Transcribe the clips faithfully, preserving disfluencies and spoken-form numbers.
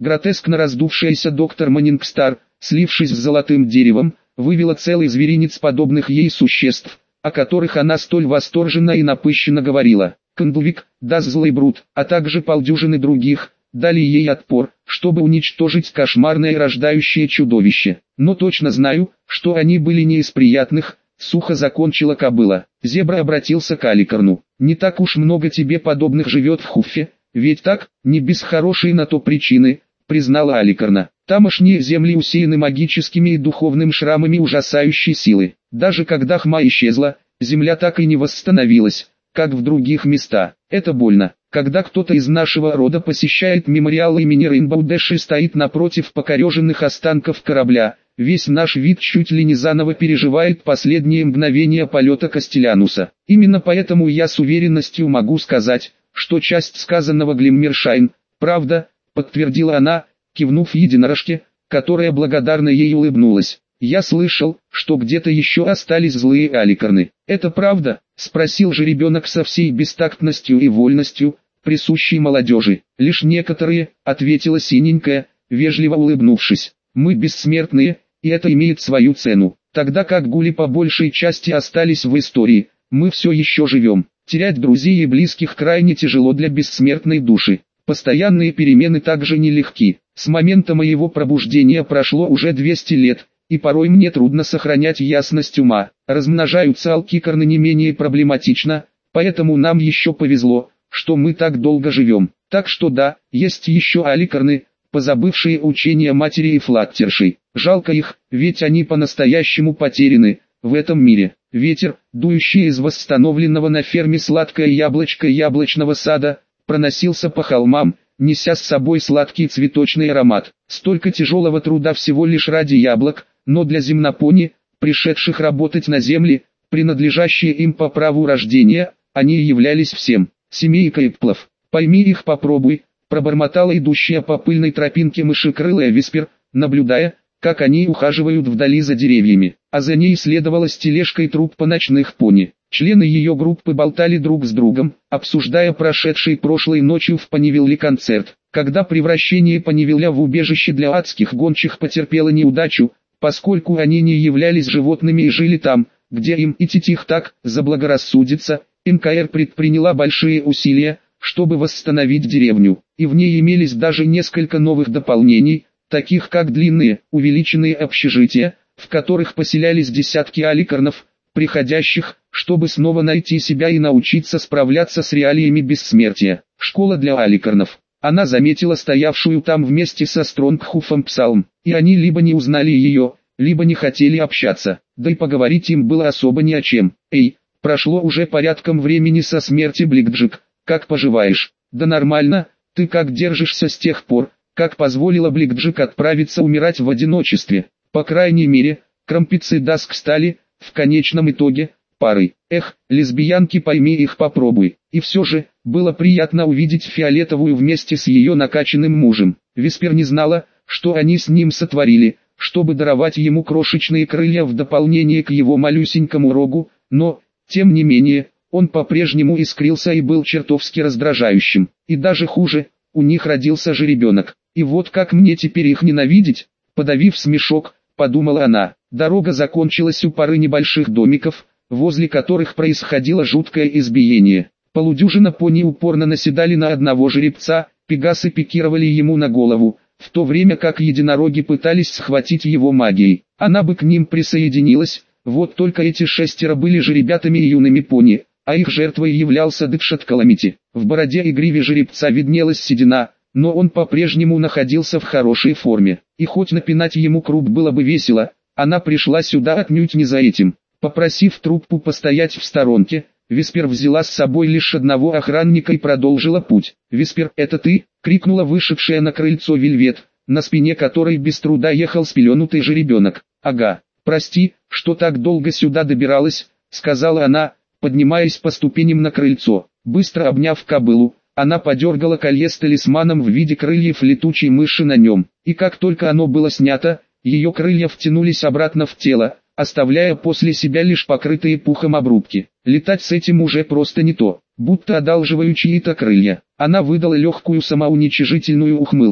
Гротескно раздувшаяся доктор Маннингстар, слившись с золотым деревом, вывела целый зверинец подобных ей существ, о которых она столь восторженно и напыщенно говорила. Кондувик, Даззл и Брут, а также полдюжины других, дали ей отпор, чтобы уничтожить кошмарное рождающее чудовище. Но точно знаю, что они были не из приятных, сухо закончила кобыла. Зебра обратился к Аликарну. Не так уж много тебе подобных живет в Хуффе, ведь так, не без хорошей на то причины, признала Аликарна. Тамошние земли усеяны магическими и духовными шрамами ужасающей силы. Даже когда хма исчезла, земля так и не восстановилась, как в других местах. Это больно. Когда кто-то из нашего рода посещает мемориал имени Рейнбоу Дэш и стоит напротив покореженных останков корабля, весь наш вид чуть ли не заново переживает последние мгновения полета Кастелянуса. Именно поэтому я с уверенностью могу сказать, что часть сказанного Глиммершайн – правда, подтвердила она, кивнув единорожке, которая благодарно ей улыбнулась. Я слышал, что где-то еще остались злые Аликарны. Это правда? Спросил же ребенок со всей бестактностью и вольностью, присущей молодежи. Лишь некоторые, ответила синенькая, вежливо улыбнувшись. Мы бессмертные, и это имеет свою цену. Тогда как гули по большей части остались в истории, мы все еще живем. Терять друзей и близких крайне тяжело для бессмертной души. Постоянные перемены также нелегки. С момента моего пробуждения прошло уже двести лет, и порой мне трудно сохранять ясность ума. Размножаются алкикарны не менее проблематично, поэтому нам еще повезло, что мы так долго живем. Так что да, есть еще аликарны, позабывшие учения матери и флаттершей. Жалко их, ведь они по-настоящему потеряны в этом мире. Ветер, дующий из восстановленного на ферме сладкое яблочко яблочного сада, проносился по холмам, неся с собой сладкий цветочный аромат. Столько тяжелого труда всего лишь ради яблок, но для земнопони, пришедших работать на земле, принадлежащие им по праву рождения, они являлись всем. Семейка Эпплов, пойми их попробуй, пробормотала идущая по пыльной тропинке мышекрылая Виспер, наблюдая, как они ухаживают вдали за деревьями, а за ней следовала с тележкой труппа ночных пони. Члены ее группы болтали друг с другом, обсуждая прошедший прошлой ночью в Понивилле концерт. Когда превращение Понивилля в убежище для адских гончих потерпело неудачу, поскольку они не являлись животными и жили там, где им и титих так заблагорассудится, эн ка эр предприняла большие усилия, чтобы восстановить деревню, и в ней имелись даже несколько новых дополнений, таких как длинные, увеличенные общежития, в которых поселялись десятки аликарнов, приходящих, чтобы снова найти себя и научиться справляться с реалиями бессмертия. Школа для аликарнов. Она заметила стоявшую там вместе со Стронгхуфом Псалм, и они либо не узнали ее, либо не хотели общаться, да и поговорить им было особо ни о чем. «Эй, прошло уже порядком времени со смерти Бликджик, как поживаешь?» «Да нормально, ты как держишься с тех пор, как позволила Бликджик отправиться умирать в одиночестве?» По крайней мере, Крампиц и Даск стали, в конечном итоге, парой. Эх, лесбиянки, пойми их попробуй. И все же, было приятно увидеть Фиолетовую вместе с ее накачанным мужем. Виспер не знала, что они с ним сотворили, чтобы даровать ему крошечные крылья в дополнение к его малюсенькому рогу, но, тем не менее, он по-прежнему искрился и был чертовски раздражающим. И даже хуже, у них родился же ребенок. И вот как мне теперь их ненавидеть? Подавив смешок, подумала она. Дорога закончилась у пары небольших домиков, возле которых происходило жуткое избиение. Полудюжина пони упорно наседали на одного жеребца, пегасы пикировали ему на голову, в то время как единороги пытались схватить его магией. Она бы к ним присоединилась, вот только эти шестеро были же ребятами и юными пони, а их жертвой являлся Дедшат Каламити. В бороде и гриве жеребца виднелась седина, но он по-прежнему находился в хорошей форме. И хоть напинать ему круп было бы весело, она пришла сюда отнюдь не за этим. Попросив труппу постоять в сторонке, Виспер взяла с собой лишь одного охранника и продолжила путь. «Виспер, это ты?» — крикнула вышедшая на крыльцо Вельвет, на спине которой без труда ехал спеленутый жеребенок. «Ага, прости, что так долго сюда добиралась», — сказала она, поднимаясь по ступеням на крыльцо. Быстро обняв кобылу, она подергала колье с талисманом в виде крыльев летучей мыши на нем, и как только оно было снято, ее крылья втянулись обратно в тело, оставляя после себя лишь покрытые пухом обрубки. Летать с этим уже просто не то, будто одалживаю чьи-то крылья. Она выдала легкую самоуничижительную ухмылку.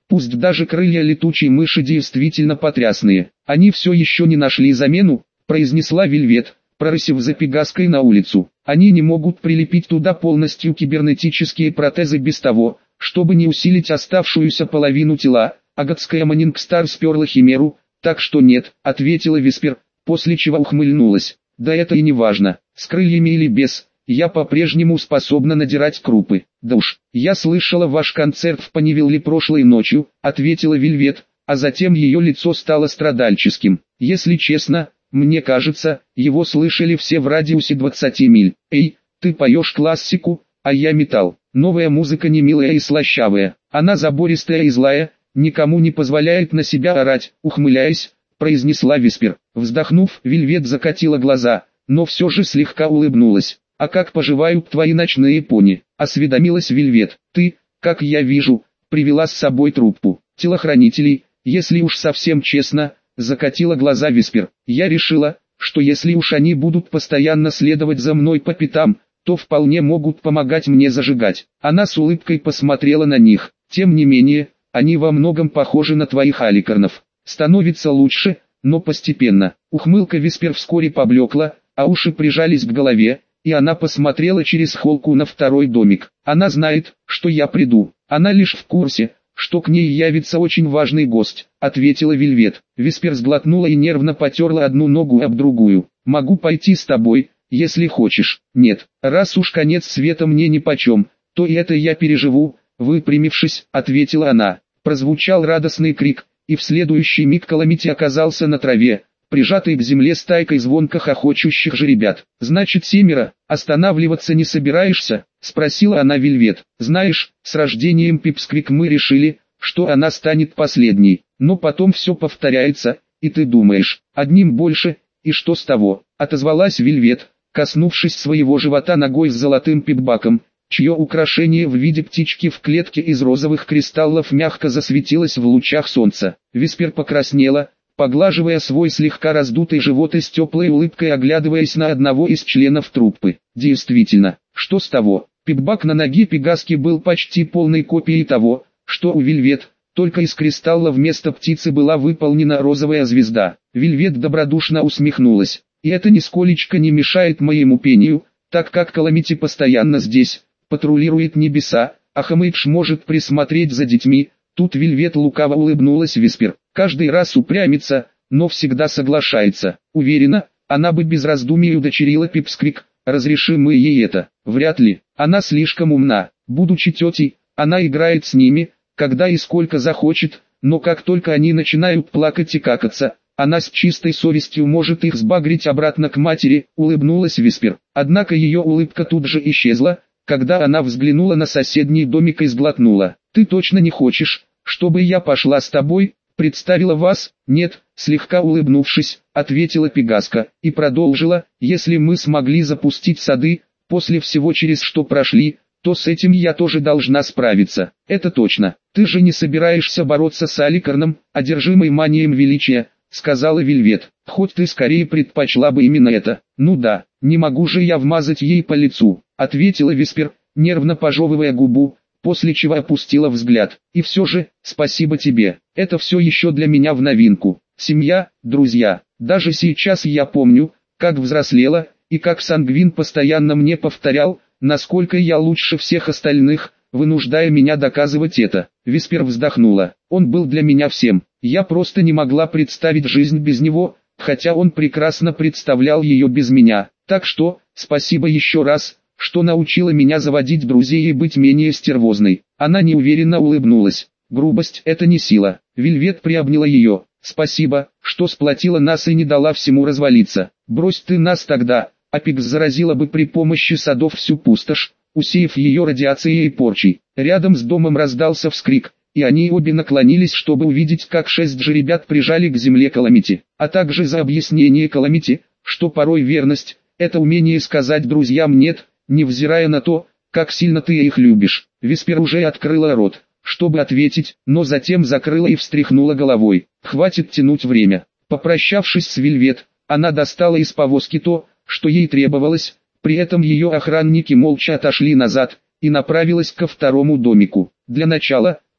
Пусть даже крылья летучей мыши действительно потрясные. Они все еще не нашли замену, произнесла Вельвет, прорысив за Пегаской на улицу. Они не могут прилепить туда полностью кибернетические протезы без того, чтобы не усилить оставшуюся половину тела. Агатская Моннингстар сперла химеру, так что нет, ответила Виспер, после чего ухмыльнулась. Да это и не важно, с крыльями или без, я по-прежнему способна надирать крупы. Да уж, я слышала ваш концерт в Понивилле прошлой ночью, ответила Вельвет, а затем ее лицо стало страдальческим. Если честно, мне кажется, его слышали все в радиусе двадцати миль. Эй, ты поешь классику, а я металл. Новая музыка не милая и слащавая, она забористая и злая, никому не позволяет на себя орать, ухмыляясь, произнесла Виспер. Вздохнув, Вельвет закатила глаза, но все же слегка улыбнулась. «А как поживают твои ночные пони?» – осведомилась Вельвет. «Ты, как я вижу, привела с собой труппу телохранителей, если уж совсем честно», – закатила глаза Виспер. «Я решила, что если уж они будут постоянно следовать за мной по пятам, то вполне могут помогать мне зажигать». Она с улыбкой посмотрела на них. «Тем не менее, они во многом похожи на твоих аликарнов. Становится лучше, но постепенно». Ухмылка Виспер вскоре поблекла, а уши прижались к голове, и она посмотрела через холку на второй домик. «Она знает, что я приду. Она лишь в курсе, что к ней явится очень важный гость», — ответила Вельвет. Виспер сглотнула и нервно потерла одну ногу об другую. «Могу пойти с тобой, если хочешь». «Нет, раз уж конец света мне нипочем, то и это я переживу», — выпрямившись, ответила она. Прозвучал радостный крик, и в следующий миг Каламити оказался на траве, прижатый к земле стайкой звонко хохочущих жеребят. «Значит, семеро, останавливаться не собираешься?» — спросила она Вельвет. «Знаешь, с рождением Пипсквик мы решили, что она станет последней, но потом все повторяется, и ты думаешь, одним больше, и что с того?» — отозвалась Вельвет, коснувшись своего живота ногой с золотым пипбаком, чье украшение в виде птички в клетке из розовых кристаллов мягко засветилось в лучах солнца. Виспер покраснела, поглаживая свой слегка раздутый живот и с теплой улыбкой оглядываясь на одного из членов труппы. Действительно, что с того? Пипбак на ноге Пегаски был почти полной копией того, что у Вельвет, только из кристалла вместо птицы была выполнена розовая звезда. Вельвет добродушно усмехнулась. «И это нисколечко не мешает моему пению, так как Каламити постоянно здесь, патрулирует небеса, а Хамэйдж может присмотреть за детьми». Тут Вельвет лукаво улыбнулась Виспер. «Каждый раз упрямится, но всегда соглашается. Уверена, она бы без раздумий удочерила Пипсквик, разрешим мы ей это». «Вряд ли, она слишком умна. Будучи тетей, она играет с ними, когда и сколько захочет, но как только они начинают плакать и какаться, она с чистой совестью может их сбагрить обратно к матери», — улыбнулась Виспер. Однако ее улыбка тут же исчезла, когда она взглянула на соседний домик и сглотнула. «Ты точно не хочешь, чтобы я пошла с тобой?» «Представила вас?» «Нет», слегка улыбнувшись, ответила Пегаска, и продолжила: «Если мы смогли запустить сады, после всего через что прошли, то с этим я тоже должна справиться». «Это точно. Ты же не собираешься бороться с Аликарном, одержимой манией величия», сказала Вельвет. «Хоть ты скорее предпочла бы именно это». «Ну да, не могу же я вмазать ей по лицу», ответила Виспер, нервно пожевывая губу, после чего опустила взгляд. «И все же, спасибо тебе, это все еще для меня в новинку. Семья, друзья, даже сейчас я помню, как взрослела, и как Сангвин постоянно мне повторял, насколько я лучше всех остальных, вынуждая меня доказывать это». Виспер вздохнула. «Он был для меня всем, я просто не могла представить жизнь без него, хотя он прекрасно представлял ее без меня. Так что, спасибо еще раз, что научила меня заводить друзей и быть менее стервозной». Она неуверенно улыбнулась. «Грубость — это не сила». Вельвет приобняла ее. «Спасибо, что сплотила нас и не дала всему развалиться. Брось ты нас тогда, Апекс заразила бы при помощи садов всю пустошь, усеяв ее радиацией и порчей». Рядом с домом раздался вскрик, и они обе наклонились, чтобы увидеть, как шесть жеребят прижали к земле Каламити, а также за объяснение Каламити, что порой верность — это умение сказать друзьям «нет», невзирая на то, как сильно ты их любишь. Виспер уже открыла рот, чтобы ответить, но затем закрыла и встряхнула головой. Хватит тянуть время. Попрощавшись с Вельвет, она достала из повозки то, что ей требовалось, при этом ее охранники молча отошли назад, и направилась ко второму домику. Для начала,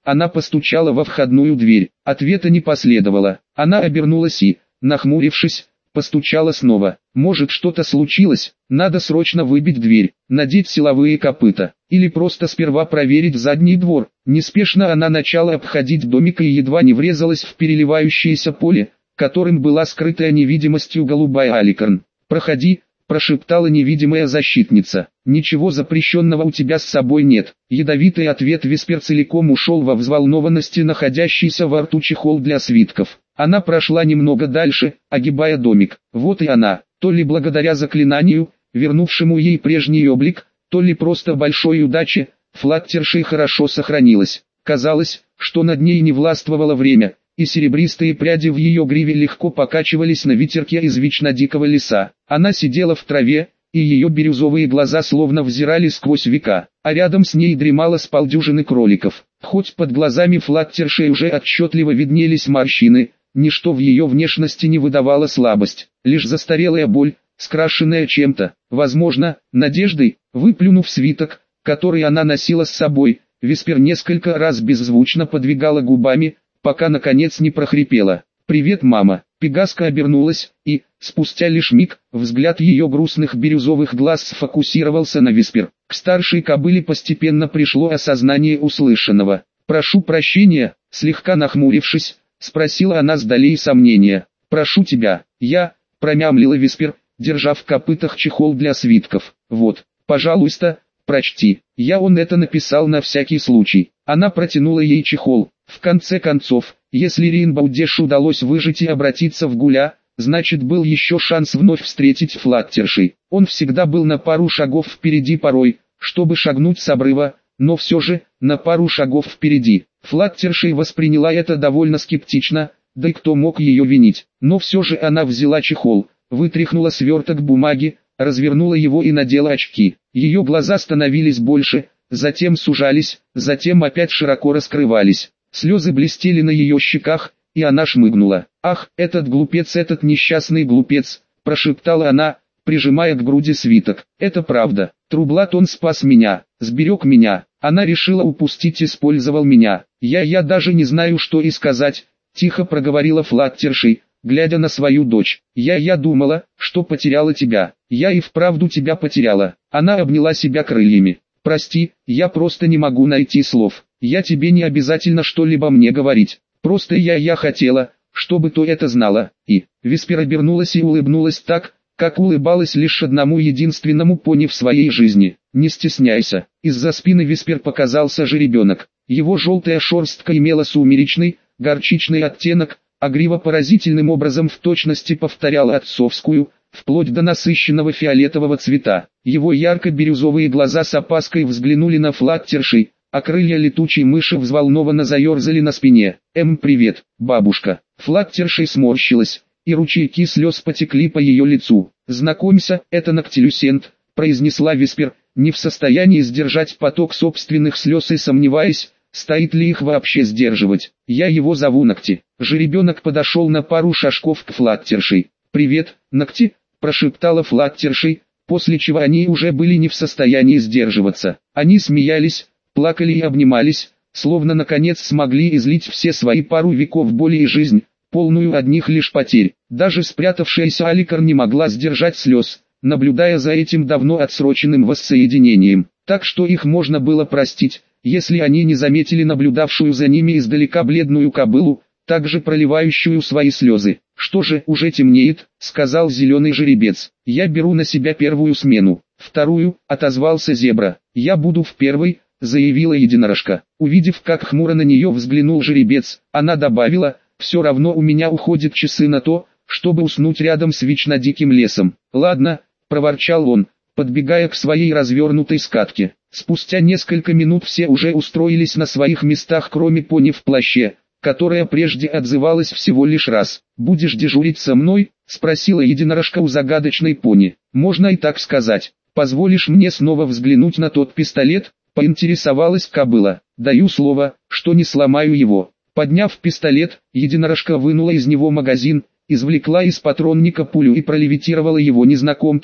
Она постучала во входную дверь. Ответа не последовало. Она обернулась и, нахмурившись, постучала снова. Может, что-то случилось? Надо срочно выбить дверь, надеть силовые копыта, или просто сперва проверить задний двор. Неспешно она начала обходить домик и едва не врезалась в переливающееся поле, которым была скрытая невидимостью голубая Аликорн. «Проходи», – прошептала невидимая защитница. «Ничего запрещенного у тебя с собой нет». Ядовитый ответ Виспер целиком ушел во взволнованности находящийся во рту чехол для свитков. Она прошла немного дальше, огибая домик. Вот и она, то ли благодаря заклинанию, вернувшему ей прежний облик, то ли просто большой удаче, Флаттершей хорошо сохранилась. Казалось, что над ней не властвовало время, и серебристые пряди в ее гриве легко покачивались на ветерке из вечно дикого леса. Она сидела в траве, и ее бирюзовые глаза словно взирали сквозь века, а рядом с ней дремало с полдюжины кроликов. Хоть под глазами Флаттершей уже отчетливо виднелись морщины, ничто в ее внешности не выдавало слабость, лишь застарелая боль, скрашенная чем-то, возможно, надеждой. Выплюнув свиток, который она носила с собой, Виспер несколько раз беззвучно подвигала губами, пока наконец не прохрипела. «Привет, мама!» Пегаска обернулась, и, спустя лишь миг, взгляд ее грустных бирюзовых глаз сфокусировался на Виспер. К старшей кобыле постепенно пришло осознание услышанного. «Прошу прощения», слегка нахмурившись, спросила она с долей сомнения. «Прошу тебя, я», промямлила Виспер, держа в копытах чехол для свитков. «Вот, пожалуйста, прочти». Я он это написал на всякий случай. Она протянула ей чехол. В конце концов, если Ринбаудеш удалось выжить и обратиться в Гуля, значит был еще шанс вновь встретить Флаттершей. Он всегда был на пару шагов впереди порой, чтобы шагнуть с обрыва, но все же, на пару шагов впереди. Флаттершей восприняла это довольно скептично, да и кто мог ее винить. Но все же она взяла чехол, вытряхнула сверток бумаги, развернула его и надела очки. Ее глаза становились больше, затем сужались, затем опять широко раскрывались. Слезы блестели на ее щеках, и она шмыгнула. «Ах, этот глупец, этот несчастный глупец!» – прошептала она, прижимая к груди свиток. «Это правда. Трублат он спас меня, сберег меня. Она решила упустить, использовал меня. Я, я даже не знаю, что и сказать», – тихо проговорила Флаттершей, глядя на свою дочь. «Я, я думала, что потеряла тебя. Я и вправду тебя потеряла». Она обняла себя крыльями. «Прости, я просто не могу найти слов. Я тебе не обязательно что-либо мне говорить. Просто я, я хотела, чтобы ты это знала». И Виспер обернулась и улыбнулась так, как улыбалась лишь одному единственному пони в своей жизни. «Не стесняйся». Из-за спины Виспер показался жеребенок. Его желтая шерстка имела сумеречный, горчичный оттенок, а грива поразительным образом в точности повторяла отцовскую, вплоть до насыщенного фиолетового цвета. Его ярко-бирюзовые глаза с опаской взглянули на Флаттершей, а крылья летучей мыши взволнованно заерзали на спине. «Эм, привет, бабушка». Флаттершей сморщилась, и ручейки слез потекли по ее лицу. «Знакомься, это Ноктилюсент», — произнесла Виспер, не в состоянии сдержать поток собственных слез и сомневаясь, стоит ли их вообще сдерживать. «Я его зову Нокти». Жеребенок подошел на пару шажков к Флаттершей. «Привет, Нокти», — прошептала Флаттершей, после чего они уже были не в состоянии сдерживаться. Они смеялись, плакали и обнимались, словно наконец смогли излить все свои пару веков боли и жизнь, полную одних лишь потерь. Даже спрятавшаяся Аликорн не могла сдержать слез, наблюдая за этим давно отсроченным воссоединением. Так что их можно было простить, если они не заметили наблюдавшую за ними издалека бледную кобылу, также проливающую свои слезы. «Что же, уже темнеет», — сказал зеленый жеребец. «Я беру на себя первую смену». «Вторую», — отозвался зебра. «Я буду в первой», — заявила единорожка. Увидев, как хмуро на нее взглянул жеребец, она добавила: «Все равно у меня уходят часы на то, чтобы уснуть рядом с вечно диким лесом». «Ладно», — проворчал он, подбегая к своей развернутой скатке. Спустя несколько минут все уже устроились на своих местах, кроме пони в плаще, которая прежде отзывалась всего лишь раз. «Будешь дежурить со мной?» — спросила единорожка у загадочной пони. «Можно и так сказать. Позволишь мне снова взглянуть на тот пистолет?» — поинтересовалась кобыла. «Даю слово, что не сломаю его». Подняв пистолет, единорожка вынула из него магазин, извлекла из патронника пулю и пролевитировала его незнакомке,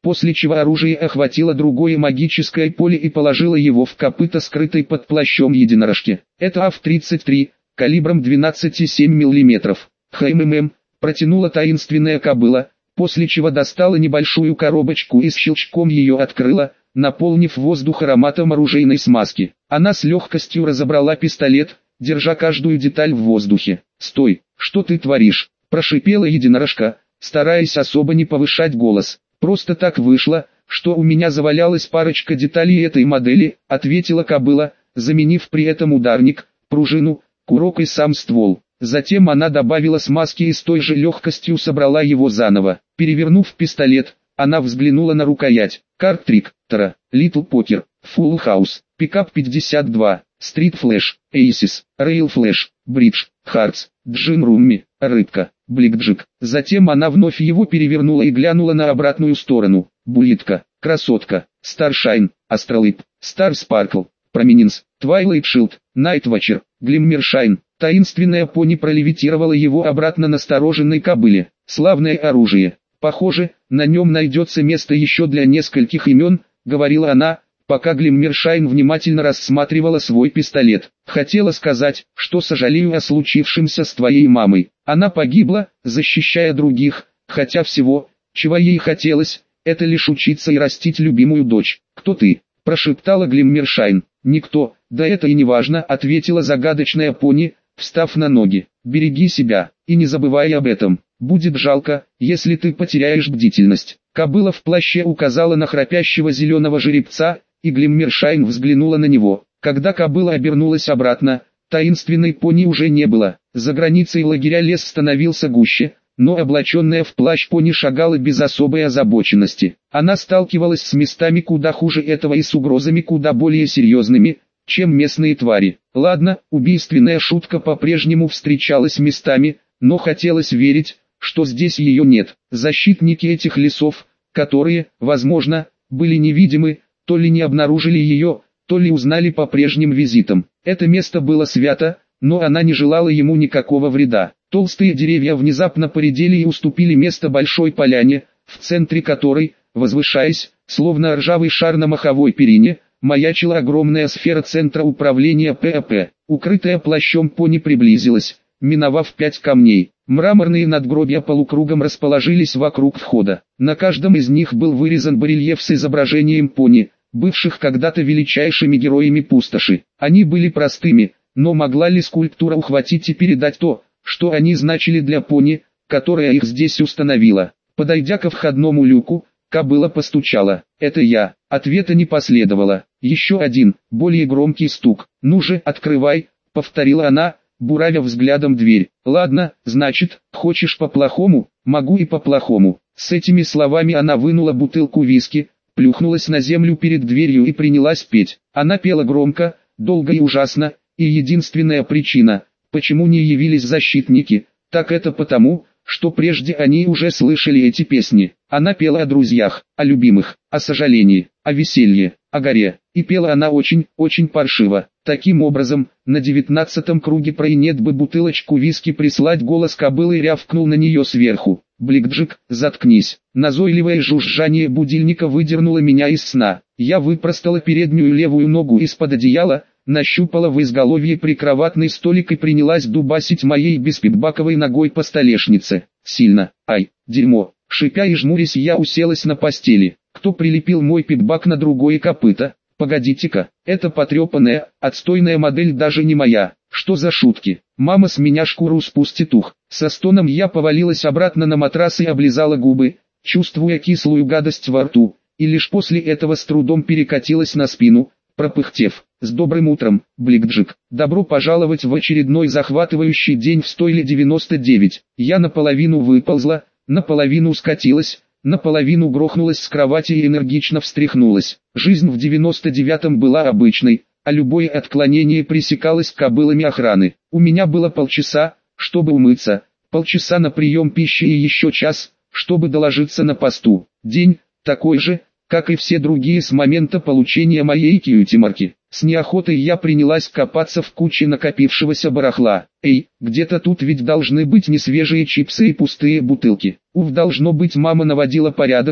после чего оружие охватило другое магическое поле и положило его в копыта, скрытой под плащом единорожки. Это АВ тридцать три, калибром двенадцать и семь миллиметров. ХММ, протянула таинственная кобыла, после чего достала небольшую коробочку и с щелчком ее открыла, наполнив воздух ароматом оружейной смазки. Она с легкостью разобрала пистолет, держа каждую деталь в воздухе. «Стой, что ты творишь?» – прошипела единорожка, стараясь особо не повышать голос. «Просто так вышло, что у меня завалялась парочка деталей этой модели», – ответила кобыла, заменив при этом ударник, пружину, курок и сам ствол. Затем она добавила смазки и с той же легкостью собрала его заново. Перевернув пистолет, она взглянула на рукоять. Картрик, Тара, Литл Покер, Full House, Пикап пятьдесят два, Street Flash, Aces, Rail Flash, Бридж, Hearts, Джин Румми, Рыбка, Бликджик. Затем она вновь его перевернула и глянула на обратную сторону. Буллетка, Красотка, Старшайн, Астролип, Star Sparkle, Prominence, Twilight Shield, Night Watcher, Glimmershine. Таинственная пони пролевитировала его обратно настороженной кобыле. Славное оружие. Похоже, на нем найдется место еще для нескольких имен, говорила она, пока Глиммершайн внимательно рассматривала свой пистолет. Хотела сказать, что сожалею о случившемся с твоей мамой. Она погибла, защищая других, хотя всего, чего ей хотелось, это лишь учиться и растить любимую дочь. Кто ты? Прошептала Глиммершайн. Никто, да это и не важно, ответила загадочная пони, встав на ноги. Береги себя, и не забывай об этом. Будет жалко, если ты потеряешь бдительность. Кобыла в плаще указала на храпящего зеленого жеребца, и Глиммершайн взглянула на него. Когда кобыла обернулась обратно, таинственной пони уже не было. За границей лагеря лес становился гуще, но облаченная в плащ пони шагала без особой озабоченности. Она сталкивалась с местами куда хуже этого и с угрозами куда более серьезными, чем местные твари. Ладно, убийственная шутка по-прежнему встречалась местами, но хотелось верить, что здесь ее нет. Защитники этих лесов, которые, возможно, были невидимы, то ли не обнаружили ее, то ли узнали по прежним визитам. Это место было свято, но она не желала ему никакого вреда. Толстые деревья внезапно поредели и уступили место большой поляне, в центре которой, возвышаясь, словно ржавый шар на маховой перине, маячила огромная сфера центра управления ПАП. Укрытая плащом пони приблизилась, миновав пять камней. Мраморные надгробия полукругом расположились вокруг входа. На каждом из них был вырезан барельеф с изображением пони, бывших когда-то величайшими героями пустоши. Они были простыми, но могла ли скульптура ухватить и передать то, что они значили для пони, которая их здесь установила? Подойдя ко входному люку, кобыла постучала. «Это я». Ответа не последовало. Еще один, более громкий стук. «Ну же, открывай», — повторила она, буравя взглядом дверь. «Ладно, значит, хочешь по-плохому? Могу и по-плохому». С этими словами она вынула бутылку виски, плюхнулась на землю перед дверью и принялась петь. Она пела громко, долго и ужасно, и единственная причина, почему не явились защитники, так это потому, что прежде они уже слышали эти песни. Она пела о друзьях, о любимых, о сожалении, о веселье, о горе, и пела она очень, очень паршиво. Таким образом, на девятнадцатом круге пройнет бы бутылочку виски прислать, голос кобылы рявкнул на нее сверху. «Бликджик, заткнись». Назойливое жужжание будильника выдернуло меня из сна. Я выпростала переднюю левую ногу из-под одеяла, нащупала в изголовье прикроватный столик и принялась дубасить моей беспидбаковой ногой по столешнице. Сильно. Ай, дерьмо. Шипя и жмурясь, я уселась на постели. Кто прилепил мой пидбак на другое копыто? Погодите-ка, это потрепанная, отстойная модель даже не моя. Что за шутки? Мама с меня шкуру спустит, ух. Со стоном я повалилась обратно на матрас и облизала губы, чувствуя кислую гадость во рту, и лишь после этого с трудом перекатилась на спину, пропыхтев. «С добрым утром, Бликджик. Добро пожаловать в очередной захватывающий день в стойле девяносто девять. Я наполовину выползла, наполовину скатилась, наполовину грохнулась с кровати и энергично встряхнулась. Жизнь в девяносто девятом была обычной, а любое отклонение пресекалось кобылами охраны. У меня было полчаса, чтобы умыться, полчаса на прием пищи и еще час, чтобы доложиться на посту. День, такой же, как и все другие с момента получения моей кьюти-марки. С неохотой я принялась копаться в куче накопившегося барахла. Эй, где-то тут ведь должны быть несвежие чипсы и пустые бутылки. Уф, должно быть, мама наводила порядок,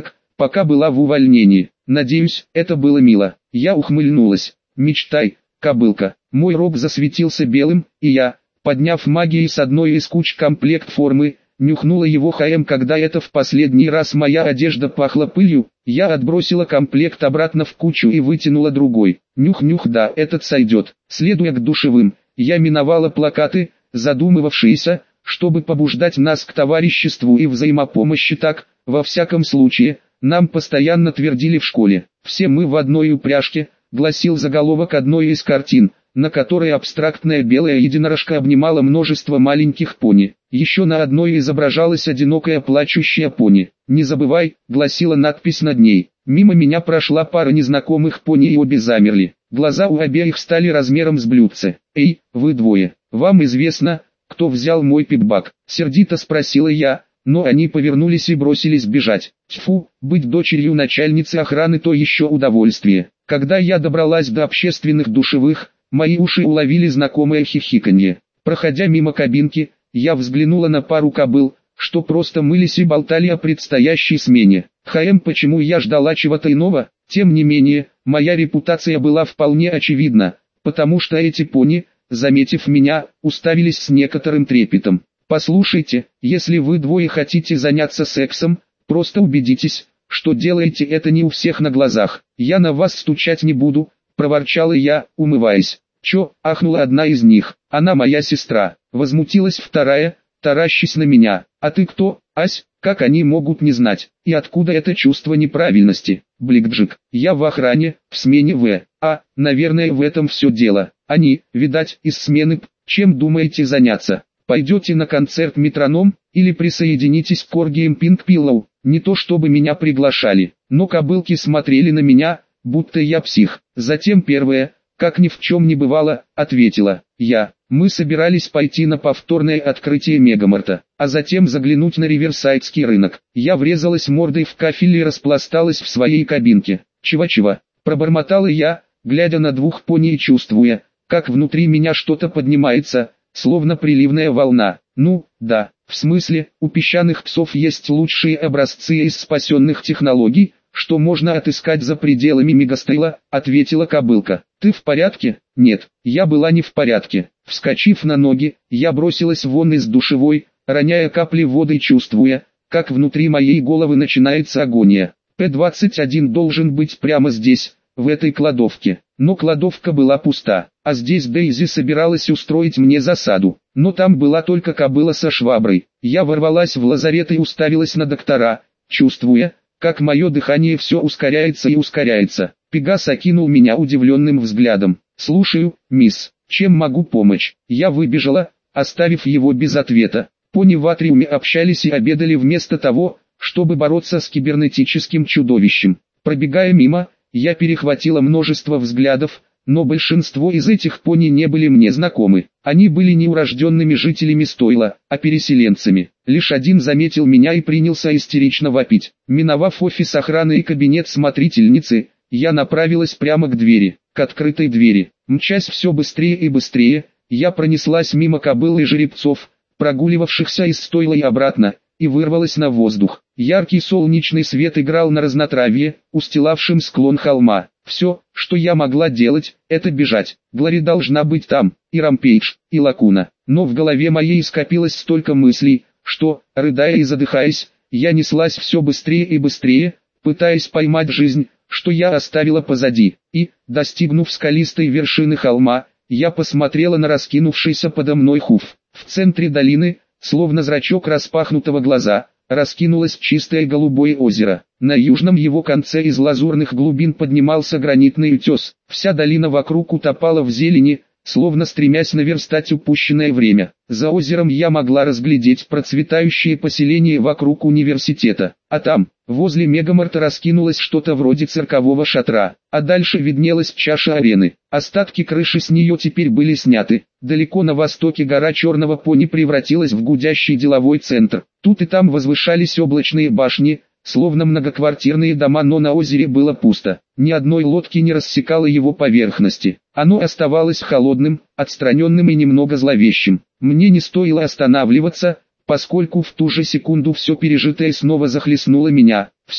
пока была в увольнении. Надеюсь, это было мило. Я ухмыльнулась. Мечтай, кобылка. Мой рог засветился белым, и я, подняв магией с одной из куч комплект формы, нюхнула его ХМ. Когда это в последний раз моя одежда пахла пылью, я отбросила комплект обратно в кучу и вытянула другой. Нюх-нюх, да, этот сойдет. Следуя к душевым, я миновала плакаты, задумывавшиеся, чтобы побуждать нас к товариществу и взаимопомощи. Так, во всяком случае, нам постоянно твердили в школе. «Все мы в одной упряжке», гласил заголовок одной из картин, на которой абстрактная белая единорожка обнимала множество маленьких пони. Еще на одной изображалась одинокая плачущая пони. «Не забывай», гласила надпись над ней. Мимо меня прошла пара незнакомых пони и обе замерли. Глаза у обеих стали размером с блюдце. «Эй, вы двое, вам известно, кто взял мой пикбак?» Сердито спросила я, но они повернулись и бросились бежать. Тьфу, быть дочерью начальницы охраны то еще удовольствие. Когда я добралась до общественных душевых, мои уши уловили знакомое хихиканье. Проходя мимо кабинки, я взглянула на пару кобыл, что просто мылись и болтали о предстоящей смене. ХМ, почему я ждала чего-то иного? Тем не менее, моя репутация была вполне очевидна, потому что эти пони, заметив меня, уставились с некоторым трепетом. «Послушайте, если вы двое хотите заняться сексом, просто убедитесь, что делаете это не у всех на глазах. Я на вас стучать не буду», — проворчала я, умываясь. «Чё?» — ахнула одна из них. «Она моя сестра», — возмутилась вторая, таращась на меня. «А ты кто, Ась? Как они могут не знать? И откуда это чувство неправильности?» «Бликджик, я в охране, в смене В. А, наверное, в этом все дело. Они, видать, из смены П. Чем думаете заняться? Пойдете на концерт «Метроном» или присоединитесь к оргиям Pink Pillow?» Не то чтобы меня приглашали, но кобылки смотрели на меня, будто я псих. Затем первая, как ни в чем не бывало, ответила я. Мы собирались пойти на повторное открытие Мегамарта, а затем заглянуть на Риверсайдский рынок. Я врезалась мордой в кафель и распласталась в своей кабинке. «Чего-чего?» – пробормотала я, глядя на двух пони и чувствуя, как внутри меня что-то поднимается, словно приливная волна. «Ну, да, в смысле, у песчаных псов есть лучшие образцы из спасенных технологий, что можно отыскать за пределами Мегастейла», — ответила кобылка. «Ты в порядке?» «Нет, я была не в порядке». Вскочив на ноги, я бросилась вон из душевой, роняя капли воды и чувствуя, как внутри моей головы начинается агония. П двадцать один должен быть прямо здесь, в этой кладовке. Но кладовка была пуста, а здесь Дейзи собиралась устроить мне засаду. Но там была только кобыла со шваброй. Я ворвалась в лазарет и уставилась на доктора, чувствуя, как мое дыхание все ускоряется и ускоряется. Пегас окинул меня удивленным взглядом. «Слушаю, мисс, чем могу помочь?» Я выбежала, оставив его без ответа. Пони в атриуме общались и обедали вместо того, чтобы бороться с кибернетическим чудовищем. Пробегая мимо, я перехватила множество взглядов, но большинство из этих пони не были мне знакомы. Они были не урожденными жителями стойла, а переселенцами. Лишь один заметил меня и принялся истерично вопить. Миновав офис охраны и кабинет смотрительницы, я направилась прямо к двери, к открытой двери. Мчась все быстрее и быстрее, я пронеслась мимо кобыл и жеребцов, прогуливавшихся из стойла и обратно, и вырвалась на воздух. Яркий солнечный свет играл на разнотравье, устилавшем склон холма. Все, что я могла делать, это бежать. Глори должна быть там, и Рампейдж, и Лакуна. Но в голове моей скопилось столько мыслей, что, рыдая и задыхаясь, я неслась все быстрее и быстрее, пытаясь поймать жизнь, что я оставила позади. И, достигнув скалистой вершины холма, я посмотрела на раскинувшийся подо мной Хуф. В центре долины, словно зрачок распахнутого глаза, раскинулось чистое голубое озеро. На южном его конце из лазурных глубин поднимался гранитный утес. Вся долина вокруг утопала в зелени, словно стремясь наверстать упущенное время. За озером я могла разглядеть процветающие поселения вокруг университета. А там, возле Мегамарта, раскинулось что-то вроде циркового шатра, а дальше виднелась чаша арены. Остатки крыши с нее теперь были сняты. Далеко на востоке гора Черного Пони превратилась в гудящий деловой центр. Тут и там возвышались облачные башни, словно многоквартирные дома, но на озере было пусто. Ни одной лодки не рассекало его поверхности. Оно оставалось холодным, отстраненным и немного зловещим. Мне не стоило останавливаться, поскольку в ту же секунду все пережитое снова захлестнуло меня. Все,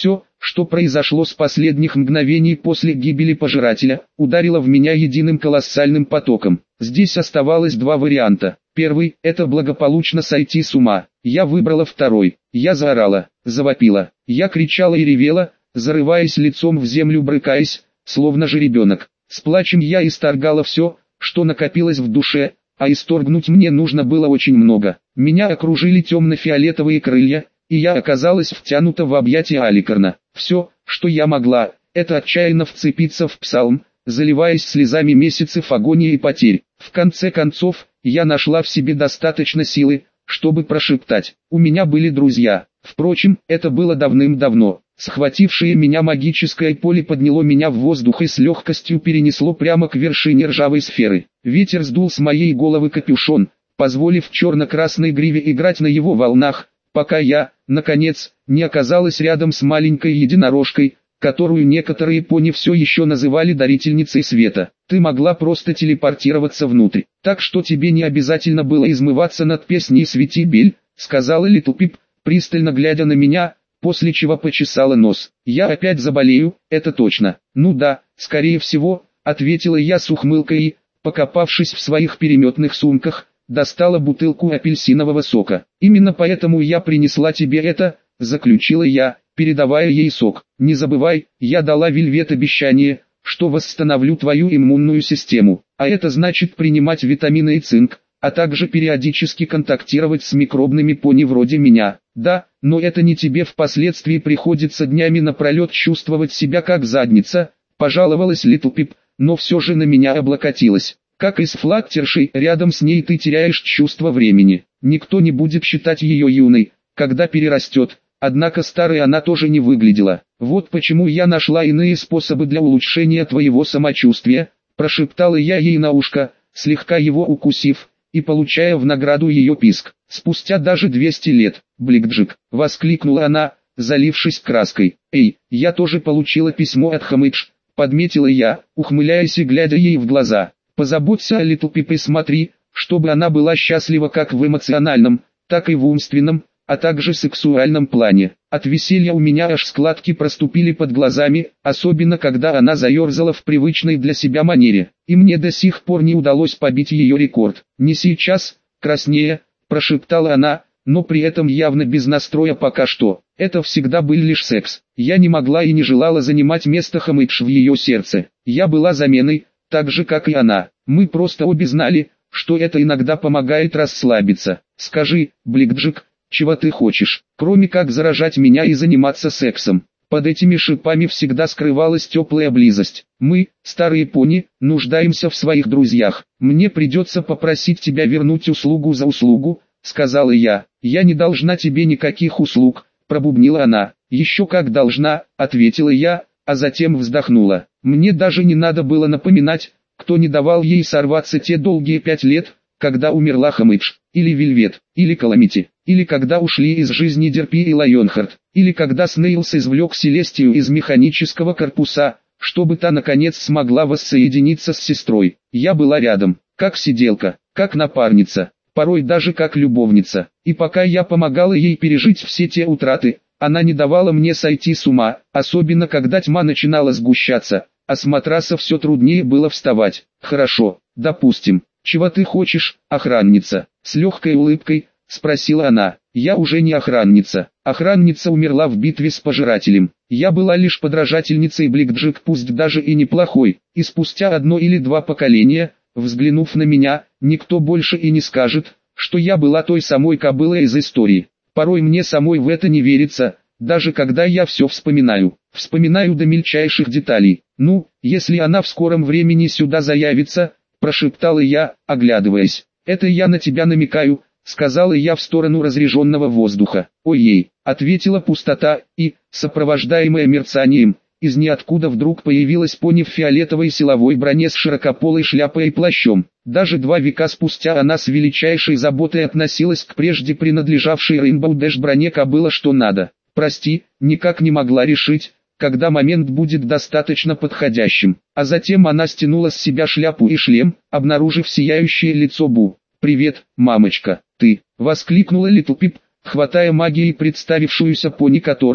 что произошло с последних мгновений после гибели пожирателя, ударило в меня единым колоссальным потоком. Здесь оставалось два варианта. Первый – это благополучно сойти с ума. Я выбрала второй. Я заорала, завопила. Я кричала и ревела, зарываясь лицом в землю, брыкаясь, словно жеребенок. С плачем я исторгала все, что накопилось в душе, а исторгнуть мне нужно было очень много. Меня окружили темно-фиолетовые крылья, и я оказалась втянута в объятия Аликарна. Все, что я могла, это отчаянно вцепиться в псалм, заливаясь слезами месяцев агонии и потерь. В конце концов, я нашла в себе достаточно силы, чтобы прошептать: «У меня были друзья». Впрочем, это было давным-давно. Схватившее меня магическое поле подняло меня в воздух и с легкостью перенесло прямо к вершине ржавой сферы. Ветер сдул с моей головы капюшон, позволив черно-красной гриве играть на его волнах, пока я, наконец, не оказалась рядом с маленькой единорожкой, которую некоторые пони все еще называли дарительницей света. Ты могла просто телепортироваться внутрь, так что тебе не обязательно было измываться над песней «Свети Бель», сказала Литл Пип, пристально глядя на меня, после чего почесала нос. Я опять заболею, это точно. Ну да, скорее всего, ответила я с ухмылкой и, покопавшись в своих переметных сумках, достала бутылку апельсинового сока. Именно поэтому я принесла тебе это, заключила я, передавая ей сок. Не забывай, я дала Вельвет обещание, что восстановлю твою иммунную систему, а это значит принимать витамины и цинк, а также периодически контактировать с микробными пони вроде меня. Да, но это не тебе впоследствии приходится днями напролет чувствовать себя как задница, пожаловалась Литл Пип, но все же на меня облокотилась. Как и с Флаттершей, рядом с ней ты теряешь чувство времени. Никто не будет считать ее юной, когда перерастет, однако старой она тоже не выглядела. Вот почему я нашла иные способы для улучшения твоего самочувствия, прошептала я ей на ушко, слегка его укусив, и получая в награду ее писк. Спустя даже двести лет, Бликджик, воскликнула она, залившись краской. Эй, я тоже получила письмо от Хамыдж, подметила я, ухмыляясь и глядя ей в глаза. Позаботься о Литл Пип и смотри, чтобы она была счастлива как в эмоциональном, так и в умственном, а также сексуальном плане. От веселья у меня аж складки проступили под глазами, особенно когда она заерзала в привычной для себя манере. И мне до сих пор не удалось побить ее рекорд. Не сейчас, краснее, прошептала она, но при этом явно без настроя пока что. Это всегда был лишь секс. Я не могла и не желала занимать место Хамыдж в ее сердце. Я была заменой, так же как и она. Мы просто обе знали, что это иногда помогает расслабиться. Скажи, Бликджик, чего ты хочешь, кроме как заражать меня и заниматься сексом? Под этими шипами всегда скрывалась теплая близость. Мы, старые пони, нуждаемся в своих друзьях. Мне придется попросить тебя вернуть услугу за услугу, сказала я. Я не должна тебе никаких услуг, пробубнила она. Еще как должна, ответила я, а затем вздохнула. Мне даже не надо было напоминать, кто не давал ей сорваться те долгие пять лет, когда умерла Хамыдж, или Вельвет, или Каламити, или когда ушли из жизни Дерпи и Лайонхард, или когда Снейлс извлек Селестию из механического корпуса, чтобы та наконец смогла воссоединиться с сестрой. Я была рядом, как сиделка, как напарница, порой даже как любовница, и пока я помогала ей пережить все те утраты, она не давала мне сойти с ума, особенно когда тьма начинала сгущаться, а с матраса все труднее было вставать. Хорошо, допустим. «Чего ты хочешь, охранница?» С легкой улыбкой спросила она. «Я уже не охранница. Охранница умерла в битве с пожирателем. Я была лишь подражательницей Бликджик, пусть даже и неплохой. И спустя одно или два поколения, взглянув на меня, никто больше и не скажет, что я была той самой кобылой из истории. Порой мне самой в это не верится, даже когда я все вспоминаю. Вспоминаю до мельчайших деталей. Ну, если она в скором времени сюда заявится, прошептала я, оглядываясь. «Это я на тебя намекаю», — сказала я в сторону разреженного воздуха. «Ой-ей», — ответила пустота, и, сопровождаемая мерцанием, из ниоткуда вдруг появилась пони в фиолетовой силовой броне с широкополой шляпой и плащом. Даже два века спустя она с величайшей заботой относилась к прежде принадлежавшей Rainbow Dash броне кобыла что надо. «Прости, никак не могла решить, когда момент будет достаточно подходящим». А затем она стянула с себя шляпу и шлем, обнаружив сияющее лицо Бу. «Привет, мамочка, ты!» — воскликнула Литл Пип, хватая магией представившуюся пони, которая,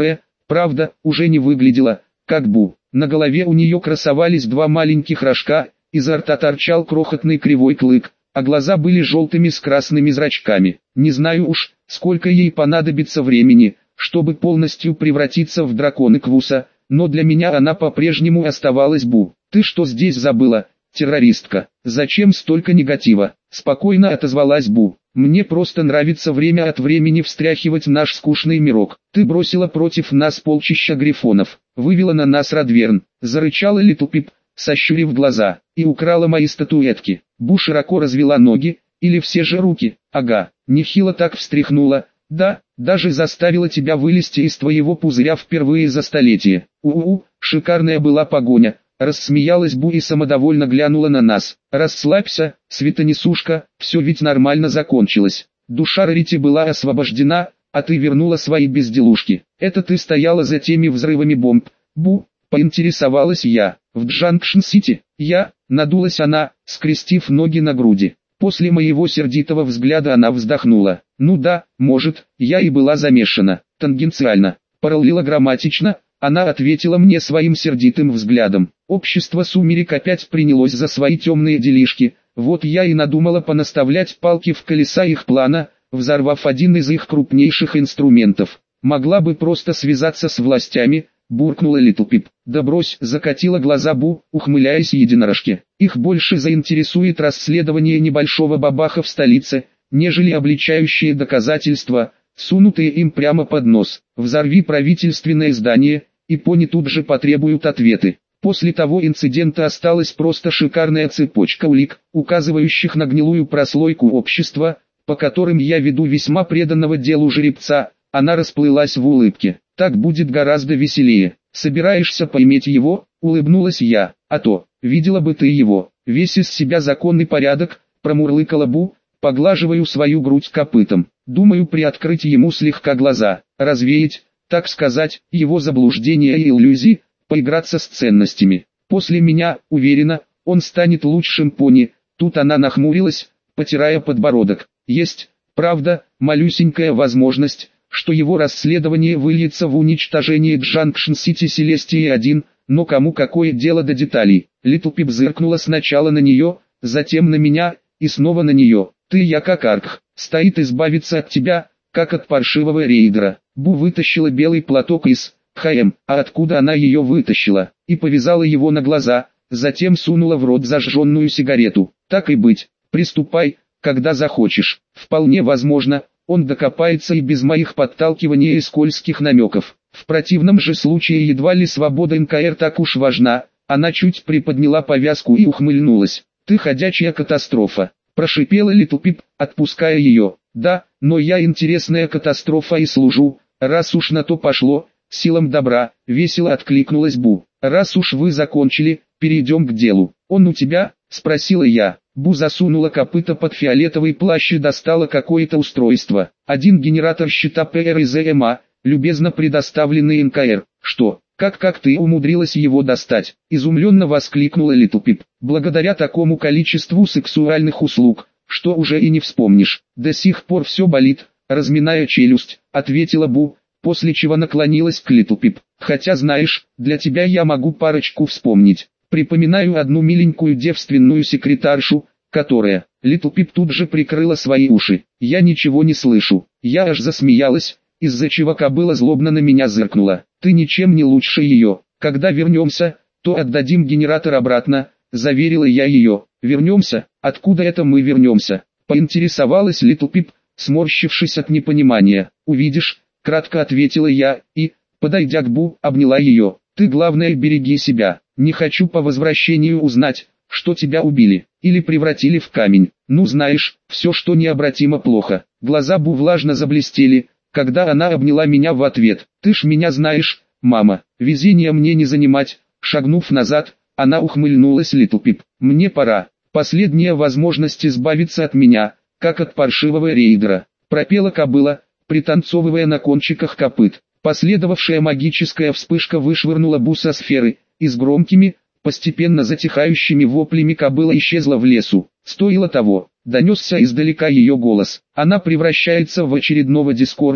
Правда, уже не выглядела, как Бу. На голове у нее красовались два маленьких рожка, изо рта торчал крохотный кривой клык, а глаза были желтыми с красными зрачками. Не знаю уж, сколько ей понадобится времени, чтобы полностью превратиться в дракона Квуса, но для меня она по-прежнему оставалась Бу. «Ты что здесь забыла, террористка? Зачем столько негатива?» Спокойно отозвалась Бу. «Мне просто нравится время от времени встряхивать наш скучный мирок. Ты бросила против нас полчища грифонов, вывела на нас Радверн», зарычала Литл Пип, сощурив глаза, «и украла мои статуэтки». Бу широко развела ноги, или все же руки, ага, нехило так встряхнула, да, даже заставила тебя вылезти из твоего пузыря впервые за столетие. У-у-у, шикарная была погоня. Рассмеялась Бу и самодовольно глянула на нас. «Расслабься, светонесушка, все ведь нормально закончилось. Душа Рарити была освобождена, а ты вернула свои безделушки. Это ты стояла за теми взрывами бомб, Бу?» Поинтересовалась я. «В Джанкшн-Сити?» Я, надулась она, скрестив ноги на груди. После моего сердитого взгляда она вздохнула. «Ну да, может, я и была замешана, тангенциально». Параллелограмматично, она ответила мне своим сердитым взглядом. Общество сумерек опять принялось за свои темные делишки, вот я и надумала понаставлять палки в колеса их плана, взорвав один из их крупнейших инструментов. «Могла бы просто связаться с властями», буркнула Литл Пип. «Да брось», закатила глаза Бу, ухмыляясь единорожке. «Их больше заинтересует расследование небольшого бабаха в столице, нежели обличающие доказательства, сунутые им прямо под нос. Взорви правительственное здание, и пони тут же потребуют ответы». После того инцидента осталась просто шикарная цепочка улик, указывающих на гнилую прослойку общества, по которым я веду весьма преданного делу жеребца. Она расплылась в улыбке. «Так будет гораздо веселее. Собираешься поиметь его?» — улыбнулась я. «А то, видела бы ты его, весь из себя законный порядок», — промурлыкала Бу, поглаживаю свою грудь копытом. «Думаю приоткрыть ему слегка глаза, развеять, так сказать, его заблуждения и иллюзии, поиграться с ценностями. После меня, уверена, он станет лучшим пони». Тут она нахмурилась, потирая подбородок. «Есть, правда, малюсенькая возможность, что его расследование выльется в уничтожение Джанкшн-Сити Селестии один, но кому какое дело до деталей?» Литл Пип зыркнула сначала на нее, затем на меня, и снова на нее. «Ты я как Арк, стоит избавиться от тебя, как от паршивого рейдера». Бу вытащила белый платок из «Ха-эм», а откуда она ее вытащила, и повязала его на глаза, затем сунула в рот зажженную сигарету. «Так и быть, приступай, когда захочешь. Вполне возможно, он докопается и без моих подталкиваний и скользких намеков. В противном же случае едва ли свобода эн ка эр так уж важна». Она чуть приподняла повязку и ухмыльнулась. «Ты ходячая катастрофа», — прошипела Литл Пип, отпуская ее. «Да, но я интересная катастрофа и служу, раз уж на то пошло, силам добра», — весело откликнулась Бу. «Раз уж вы закончили, перейдем к делу». «Он у тебя?» — спросила я. Бу засунула копыта под фиолетовый плащ и достала какое-то устройство. «Один генератор щита пэ эр из эм а, любезно предоставленный эн ка эр». «Что? Как как ты умудрилась его достать?» — изумленно воскликнула Литл Пип. «Благодаря такому количеству сексуальных услуг, что уже и не вспомнишь. До сих пор все болит», — разминая челюсть, ответила Бу, после чего наклонилась к Литл Пип. «Хотя знаешь, для тебя я могу парочку вспомнить. Припоминаю одну миленькую девственную секретаршу, которая...» Литл Пип тут же прикрыла свои уши. «Я ничего не слышу». Я аж засмеялась, из-за чего кобыла злобно на меня зыркнула. «Ты ничем не лучше ее. Когда вернемся, то отдадим генератор обратно», — заверила я ее. «Вернемся? Откуда это мы вернемся?» — поинтересовалась Литл Пип, сморщившись от непонимания. «Увидишь», — кратко ответила я, и, подойдя к Бу, обняла ее. «Ты главное береги себя. Не хочу по возвращению узнать, что тебя убили, или превратили в камень. Ну знаешь, все что необратимо плохо». Глаза Бу влажно заблестели, когда она обняла меня в ответ. «Ты ж меня знаешь, мама, везения мне не занимать». Шагнув назад, она ухмыльнулась. «Литл Пип, мне пора. Последняя возможность избавиться от меня, как от паршивого рейдера», пропела кобыла, пританцовывая на кончиках копыт. Последовавшая магическая вспышка вышвырнула Бу со сферы, и с громкими, постепенно затихающими воплями кобыла исчезла в лесу. «Стоило того», — донесся издалека ее голос. «Она превращается в очередного дискорда»,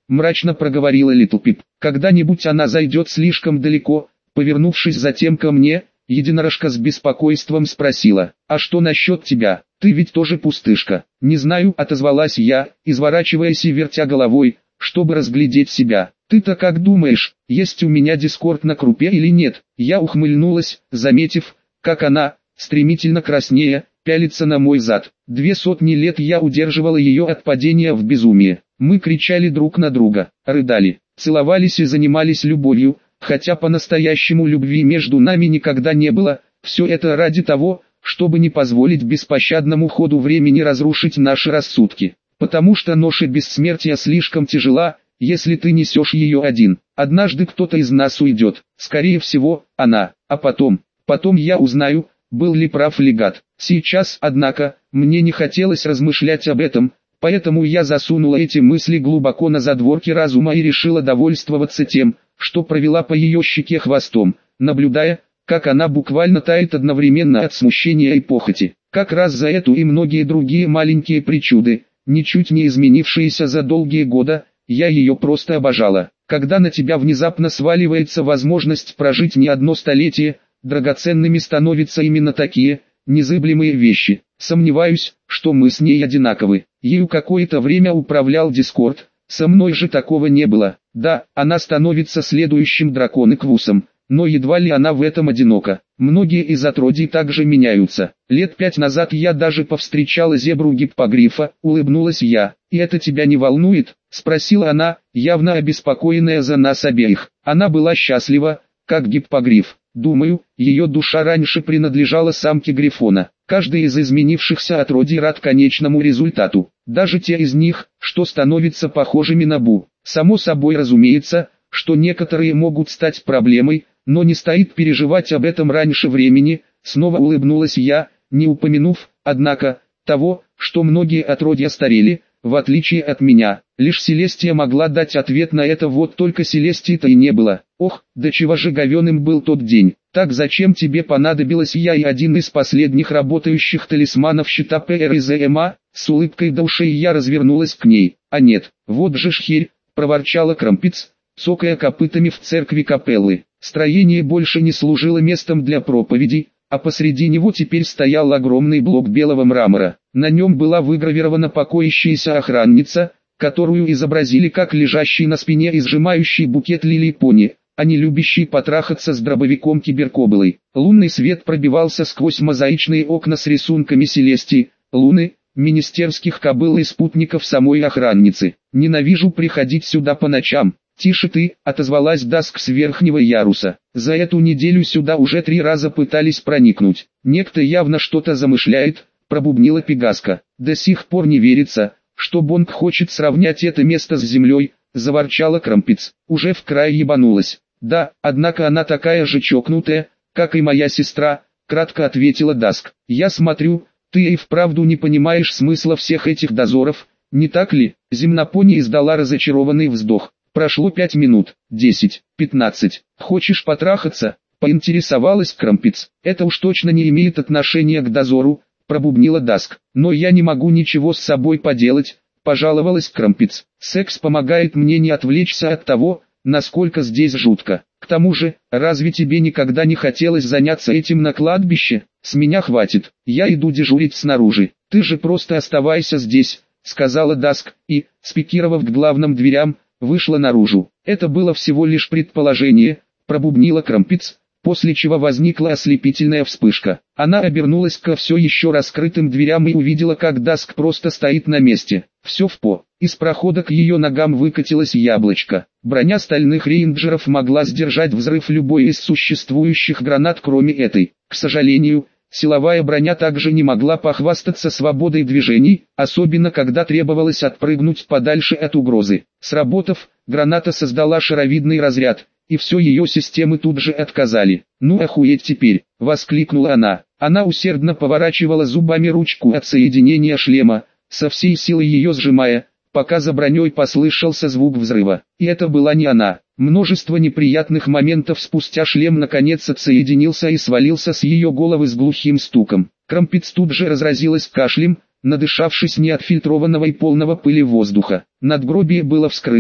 мрачно проговорила Литл Пип. Когда-нибудь она зайдет слишком далеко. Повернувшись затем ко мне, единорожка с беспокойством спросила: «А что насчет тебя? Ты ведь тоже пустышка?» «Не знаю», — отозвалась я, изворачиваясь и вертя головой, чтобы разглядеть себя. «Ты-то как думаешь, есть у меня дискорд на крупе или нет?» Я ухмыльнулась, заметив, как она, стремительно краснея, пялится на мой зад. Две сотни лет я удерживала ее от падения в безумие. Мы кричали друг на друга, рыдали, целовались и занимались любовью, хотя по-настоящему любви между нами никогда не было. Все это ради того, чтобы не позволить беспощадному ходу времени разрушить наши рассудки. Потому что ноша бессмертия слишком тяжела, если ты несешь ее один. Однажды кто-то из нас уйдет, скорее всего, она, а потом, потом я узнаю, был ли прав легат. Сейчас, однако, мне не хотелось размышлять об этом, поэтому я засунула эти мысли глубоко на задворки разума и решила довольствоваться тем, что провела по ее щеке хвостом, наблюдая, как она буквально тает одновременно от смущения и похоти. Как раз за эту и многие другие маленькие причуды, ничуть не изменившиеся за долгие годы, я ее просто обожала. Когда на тебя внезапно сваливается возможность прожить не одно столетие, драгоценными становятся именно такие, незыблемые вещи. Сомневаюсь, что мы с ней одинаковы. Ею какое-то время управлял Дискорд, со мной же такого не было. Да, она становится следующим дракон-эквусом, но едва ли она в этом одинока. Многие из отродий также меняются. Лет пять назад я даже повстречала зебру гиппогрифа, улыбнулась я. «И это тебя не волнует?» — спросила она, явно обеспокоенная за нас обеих. Она была счастлива, как гиппогриф. Думаю, ее душа раньше принадлежала самке грифона. Каждый из изменившихся отродий рад конечному результату. Даже те из них, что становятся похожими на Бу. Само собой разумеется, что некоторые могут стать проблемой, но не стоит переживать об этом раньше времени. Снова улыбнулась я, не упомянув, однако, того, что многие отродья старели, в отличие от меня. Лишь Селестия могла дать ответ на это, вот только Селестии-то и не было. Ох, до чего же говёным был тот день. Так зачем тебе понадобилось я и один из последних работающих талисманов щита ПРЗМА? С улыбкой до ушей я развернулась к ней. А нет, вот же ж херь, проворчала Крампиц, цокая копытами в церкви капеллы. Строение больше не служило местом для проповедей, а посреди него теперь стоял огромный блок белого мрамора. На нем была выгравирована покоящаяся охранница, которую изобразили как лежащий на спине и сжимающий букет лилий пони, а не любящий потрахаться с дробовиком киберкобылой. Лунный свет пробивался сквозь мозаичные окна с рисунками Селестии, Луны, министерских кобыл и спутников самой охранницы. «Ненавижу приходить сюда по ночам». «Тише ты», — отозвалась Даск с верхнего яруса. «За эту неделю сюда уже три раза пытались проникнуть. Некто явно что-то замышляет», — пробубнила Пегаска. «До сих пор не верится, что Бонг хочет сравнять это место с землей», — заворчала Крампиц. «Уже в край ебанулась». «Да, однако она такая же чокнутая, как и моя сестра», — кратко ответила Даск. «Я смотрю, ты и вправду не понимаешь смысла всех этих дозоров, не так ли?» Земнопони издала разочарованный вздох. Прошло пять минут, десять, пятнадцать. «Хочешь потрахаться?» — поинтересовалась Крампиц. «Это уж точно не имеет отношения к дозору», — пробубнила Даск. «Но я не могу ничего с собой поделать», — пожаловалась Крампиц. «Секс помогает мне не отвлечься от того, насколько здесь жутко. К тому же, разве тебе никогда не хотелось заняться этим на кладбище? С меня хватит, я иду дежурить снаружи. Ты же просто оставайся здесь», — сказала Даск, и, спикировав к главным дверям, вышла наружу. «Это было всего лишь предположение», — пробубнила Крампиц, после чего возникла ослепительная вспышка. Она обернулась ко все еще раскрытым дверям и увидела, как Даск просто стоит на месте. Все в по. Из прохода к ее ногам выкатилось яблочко. Броня стальных рейнджеров могла сдержать взрыв любой из существующих гранат, кроме этой. К сожалению, силовая броня также не могла похвастаться свободой движений, особенно когда требовалось отпрыгнуть подальше от угрозы. Сработав, граната создала шаровидный разряд, и все ее системы тут же отказали. «Ну охуеть теперь!» — воскликнула она. Она усердно поворачивала зубами ручку отсоединения шлема, со всей силой ее сжимая, пока за броней послышался звук взрыва. И это была не она. Множество неприятных моментов спустя шлем наконец отсоединился и свалился с ее головы с глухим стуком. Крампиц тут же разразилась кашлем, надышавшись неотфильтрованного и полного пыли воздуха. Надгробие было вскрыто,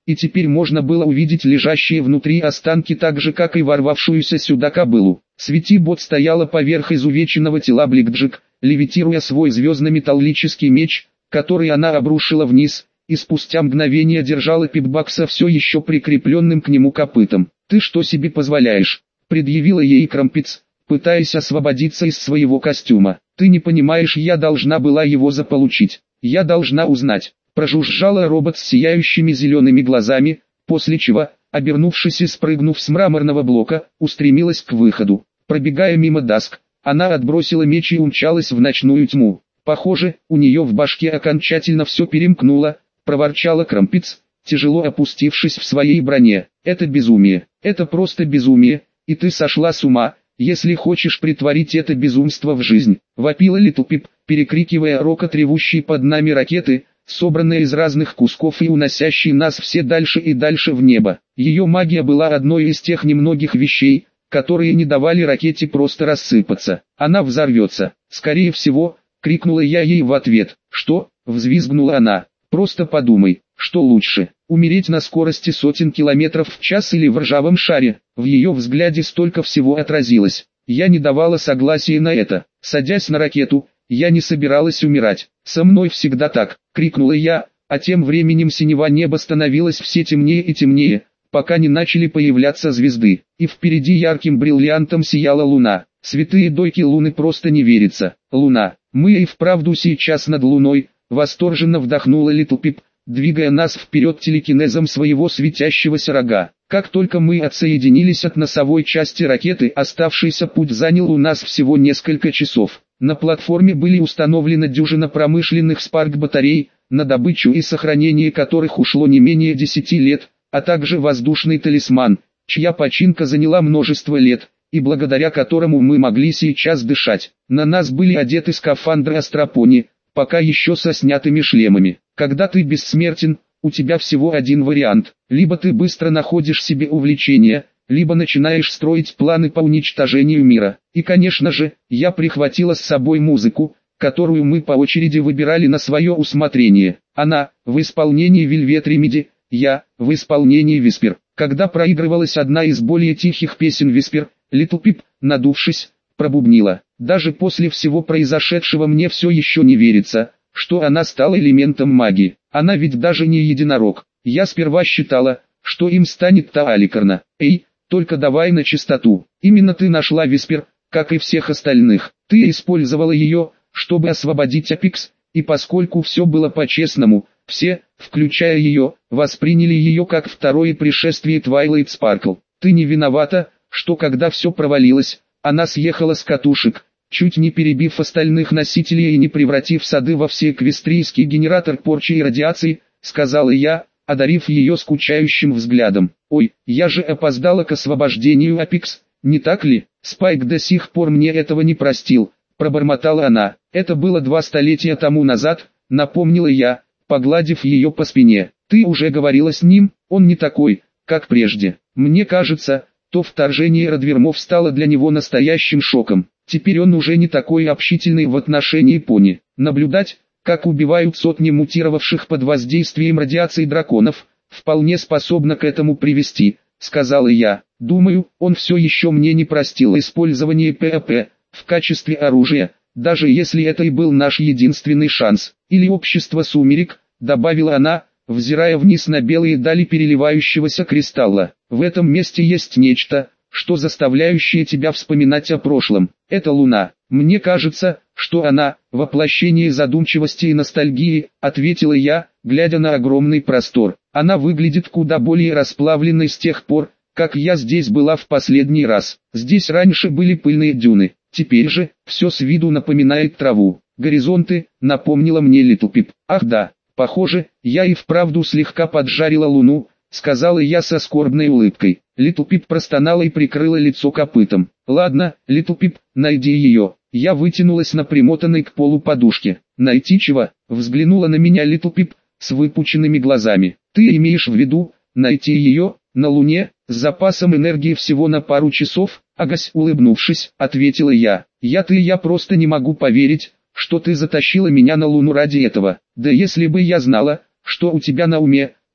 и теперь можно было увидеть лежащие внутри останки так же, как и ворвавшуюся сюда кобылу. Свети-бот стояла поверх изувеченного тела Бликджик, левитируя свой звездно-металлический меч, который она обрушила вниз, и спустя мгновение держала Пипбакса все еще прикрепленным к нему копытом. «Ты что себе позволяешь?» — предъявила ей Крампец, пытаясь освободиться из своего костюма. «Ты не понимаешь, я должна была его заполучить. Я должна узнать». Прожужжала робот с сияющими зелеными глазами, после чего, обернувшись и спрыгнув с мраморного блока, устремилась к выходу. Пробегая мимо Даск, она отбросила меч и умчалась в ночную тьму. «Похоже, у нее в башке окончательно все перемкнуло», — проворчала Крампец, тяжело опустившись в своей броне. «Это безумие, это просто безумие, и ты сошла с ума, если хочешь притворить это безумство в жизнь», — вопила Литл Пип, перекрикивая рокот ревущей под нами ракеты, собранные из разных кусков и уносящие нас все дальше и дальше в небо. Ее магия была одной из тех немногих вещей, которые не давали ракете просто рассыпаться. «Она взорвется, скорее всего», — крикнула я ей в ответ. «Что?» — взвизгнула она. «Просто подумай, что лучше, умереть на скорости сотен километров в час или в ржавом шаре?» В ее взгляде столько всего отразилось. Я не давала согласия на это. Садясь на ракету, я не собиралась умирать. «Со мной всегда так!» — крикнула я, а тем временем синева неба становилось все темнее и темнее, пока не начали появляться звезды, и впереди ярким бриллиантом сияла луна. Святые дойки луны, просто не верится. «Луна, мы и вправду сейчас над луной!» — восторженно вдохнула Литл Пип, двигая нас вперед телекинезом своего светящегося рога. Как только мы отсоединились от носовой части ракеты, оставшийся путь занял у нас всего несколько часов. На платформе были установлены дюжина промышленных спарк-батарей, на добычу и сохранение которых ушло не менее десяти лет, а также воздушный талисман, чья починка заняла множество лет, и благодаря которому мы могли сейчас дышать. На нас были одеты скафандры Астропони, пока еще со снятыми шлемами. Когда ты бессмертен, у тебя всего один вариант: либо ты быстро находишь себе увлечение, либо начинаешь строить планы по уничтожению мира. И, конечно же, я прихватила с собой музыку, которую мы по очереди выбирали на свое усмотрение. Она в исполнении Velvet Remedy, я в исполнении Whisper. Когда проигрывалась одна из более тихих песен Whisper, Литл Пип, надувшись, пробубнила: «Даже после всего произошедшего мне все еще не верится, что она стала элементом магии. Она ведь даже не единорог. Я сперва считала, что им станет та Аликарна. Эй, только давай на чистоту. Именно ты нашла Виспер, как и всех остальных. Ты использовала ее, чтобы освободить Апекс, и поскольку все было по-честному, все, включая ее, восприняли ее как второе пришествие Твайлайт Спаркл. Ты не виновата, что когда все провалилось, она съехала с катушек, чуть не перебив остальных носителей и не превратив сады во всеэквестрийский генератор порчи и радиации», — сказала я, одарив ее скучающим взглядом. «Ой, я же опоздала к освобождению Апекс, не так ли? Спайк до сих пор мне этого не простил», — пробормотала она. «Это было два столетия тому назад», — напомнила я, погладив ее по спине. «Ты уже говорила с ним, он не такой, как прежде. Мне кажется, то вторжение Радвермов стало для него настоящим шоком. Теперь он уже не такой общительный в отношении пони. Наблюдать, как убивают сотни мутировавших под воздействием радиации драконов, вполне способно к этому привести», — сказала я. «Думаю, он все еще мне не простил использование ПАП в качестве оружия, даже если это и был наш единственный шанс. Или общество сумерек», — добавила она, взирая вниз на белые дали переливающегося кристалла. «В этом месте есть нечто, что заставляющее тебя вспоминать о прошлом. Это луна. Мне кажется, что она — воплощение задумчивости и ностальгии», — ответила я, глядя на огромный простор. «Она выглядит куда более расплавленной с тех пор, как я здесь была в последний раз. Здесь раньше были пыльные дюны, теперь же все с виду напоминает траву. Горизонты», — напомнила мне Литл Пип. «Ах да, похоже, я и вправду слегка поджарила луну», — сказала я со скорбной улыбкой. Литл Пип простонала и прикрыла лицо копытом. «Ладно, Литл Пип, найди ее». Я вытянулась на примотанной к полу подушке. «Найти чего?» — взглянула на меня Литл Пип с выпученными глазами. «Ты имеешь в виду, найти ее, на Луне, с запасом энергии всего на пару часов?» «Агась», улыбнувшись, ответила я. «Я ты я просто не могу поверить, что ты затащила меня на Луну ради этого. Да если бы я знала, что у тебя на уме,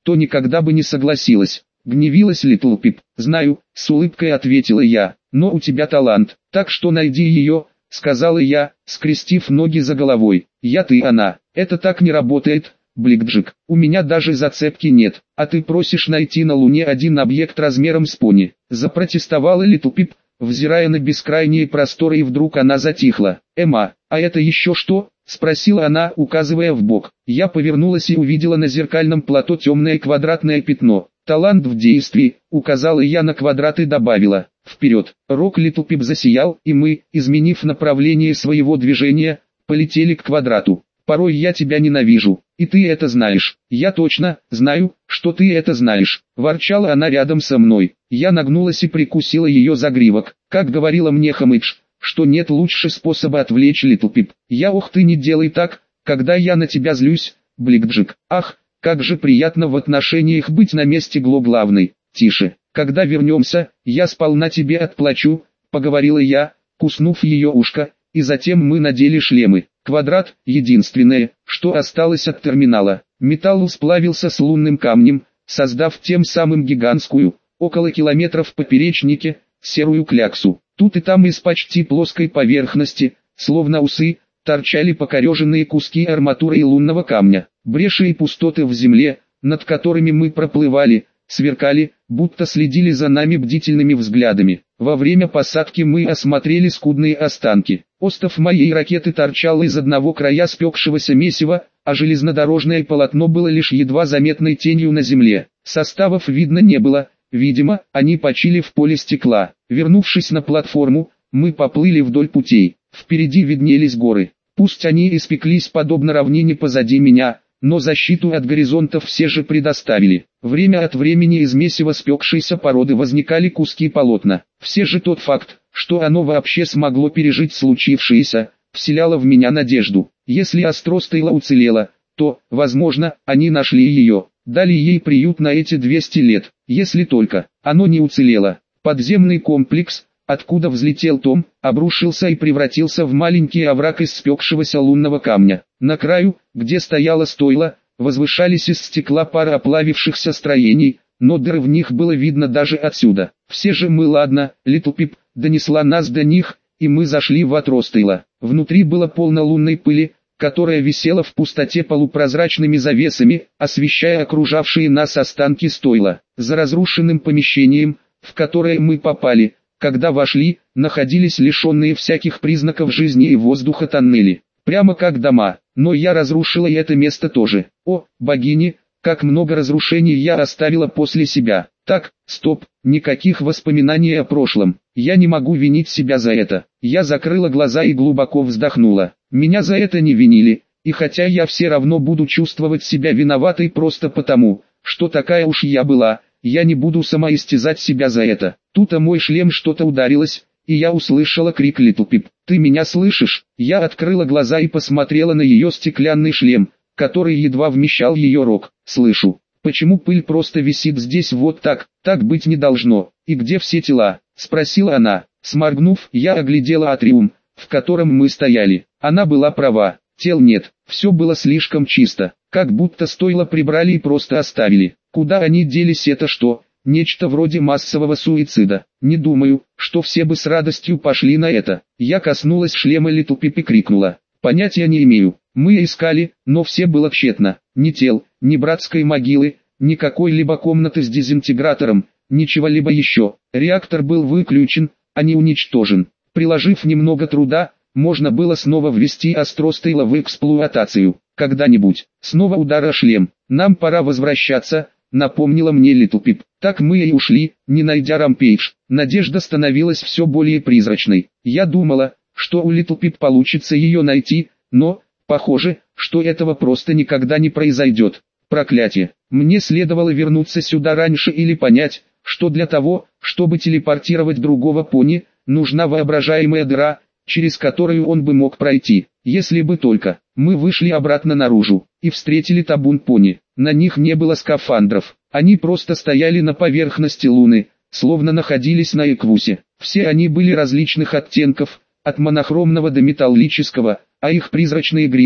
то никогда бы не согласилась. Гневилась Литл Пип. «Знаю», — с улыбкой ответила я, — «но у тебя талант, так что найди ее», — сказала я, скрестив ноги за головой. «Я ты она. Это так не работает, Бликджик. У меня даже зацепки нет, а ты просишь найти на Луне один объект размером с пони», — запротестовала Литл Пип, взирая на бескрайние просторы, и вдруг она затихла. «Эмма, а это еще что?» — спросила она, указывая в бок. Я повернулась и увидела на зеркальном плато темное квадратное пятно. «Талант в действии», — указала я на квадрат и добавила: «Вперед!» Рог Литл Пип засиял, и мы, изменив направление своего движения, полетели к квадрату. «Порой я тебя ненавижу, и ты это знаешь». «Я точно знаю, что ты это знаешь», — ворчала она рядом со мной. Я нагнулась и прикусила ее загривок. Как говорила мне Хамыдж, что нет лучше способа отвлечь Литл Пип. Я «Ох ты, не делай так, когда я на тебя злюсь, Бликджик». «Ах, как же приятно в отношениях быть на месте Гло главной». «Тише, когда вернемся, я сполна тебе отплачу», — поговорила я, куснув ее ушко, и затем мы надели шлемы. Квадрат — единственное, что осталось от терминала. Металл сплавился с лунным камнем, создав тем самым гигантскую, около километра в поперечнике, серую кляксу. Тут и там из почти плоской поверхности, словно усы, торчали покореженные куски арматуры и лунного камня. Бреши и пустоты в земле, над которыми мы проплывали, сверкали, будто следили за нами бдительными взглядами. Во время посадки мы осмотрели скудные останки. Остов моей ракеты торчал из одного края спекшегося месива, а железнодорожное полотно было лишь едва заметной тенью на земле. Составов видно не было, видимо, они почили в поле стекла. Вернувшись на платформу, мы поплыли вдоль путей. Впереди виднелись горы. Пусть они испеклись подобно равнине позади меня, но защиту от горизонтов все же предоставили. Время от времени из месива спекшейся породы возникали куски полотна. Все же тот факт, что оно вообще смогло пережить случившееся, вселяло в меня надежду. Если Астростейла уцелела, то, возможно, они нашли ее, дали ей приют на эти двести лет. Если только оно не уцелело, подземный комплекс, откуда взлетел Том, обрушился и превратился в маленький овраг из спекшегося лунного камня. На краю, где стояло стойло, возвышались из стекла пары оплавившихся строений, но дыр в них было видно даже отсюда. Все же мы ладно, Литл Пип донесла нас до них, и мы зашли в Астростейла. Внутри было полно лунной пыли, которая висела в пустоте полупрозрачными завесами, освещая окружавшие нас останки стойла. За разрушенным помещением, в которое мы попали, когда вошли, находились лишенные всяких признаков жизни и воздуха тоннели. Прямо как дома, но я разрушила и это место тоже. О, богини, как много разрушений я оставила после себя. Так, стоп, никаких воспоминаний о прошлом. Я не могу винить себя за это. Я закрыла глаза и глубоко вздохнула. Меня за это не винили, и хотя я все равно буду чувствовать себя виноватой просто потому, что такая уж я была, я не буду самоистязать себя за это. Тут о мой шлем что-то ударилось, и я услышала крик Литл Пип. «Ты меня слышишь?» Я открыла глаза и посмотрела на ее стеклянный шлем, который едва вмещал ее рог. «Слышу. Почему пыль просто висит здесь вот так? Так быть не должно. И где все тела?» — спросила она. Сморгнув, я оглядела атриум, в котором мы стояли. Она была права. Тел нет. Все было слишком чисто. Как будто стойло прибрали и просто оставили. Куда они делись, это что? Нечто вроде массового суицида. Не думаю, что все бы с радостью пошли на это. Я коснулась шлема Литл Пип и крикнула. Понятия не имею. Мы искали, но все было тщетно. Ни тел, ни братской могилы, ни какой-либо комнаты с дезинтегратором, ничего-либо еще. Реактор был выключен, а не уничтожен. Приложив немного труда, можно было снова ввести Астростейла в эксплуатацию. Когда-нибудь. Снова удар о шлем. Нам пора возвращаться, напомнила мне Литл Пип. Так мы и ушли, не найдя Рампейдж. Надежда становилась все более призрачной. Я думала, что у Литл Пип получится ее найти, но, похоже, что этого просто никогда не произойдет. Проклятие. Мне следовало вернуться сюда раньше или понять, что для того, чтобы телепортировать другого пони, нужна воображаемая дыра, через которую он бы мог пройти. Если бы только. Мы вышли обратно наружу, и встретили табун пони. На них не было скафандров. Они просто стояли на поверхности Луны, словно находились на Эквусе. Все они были различных оттенков, от монохромного до металлического, а их призрачные гривы,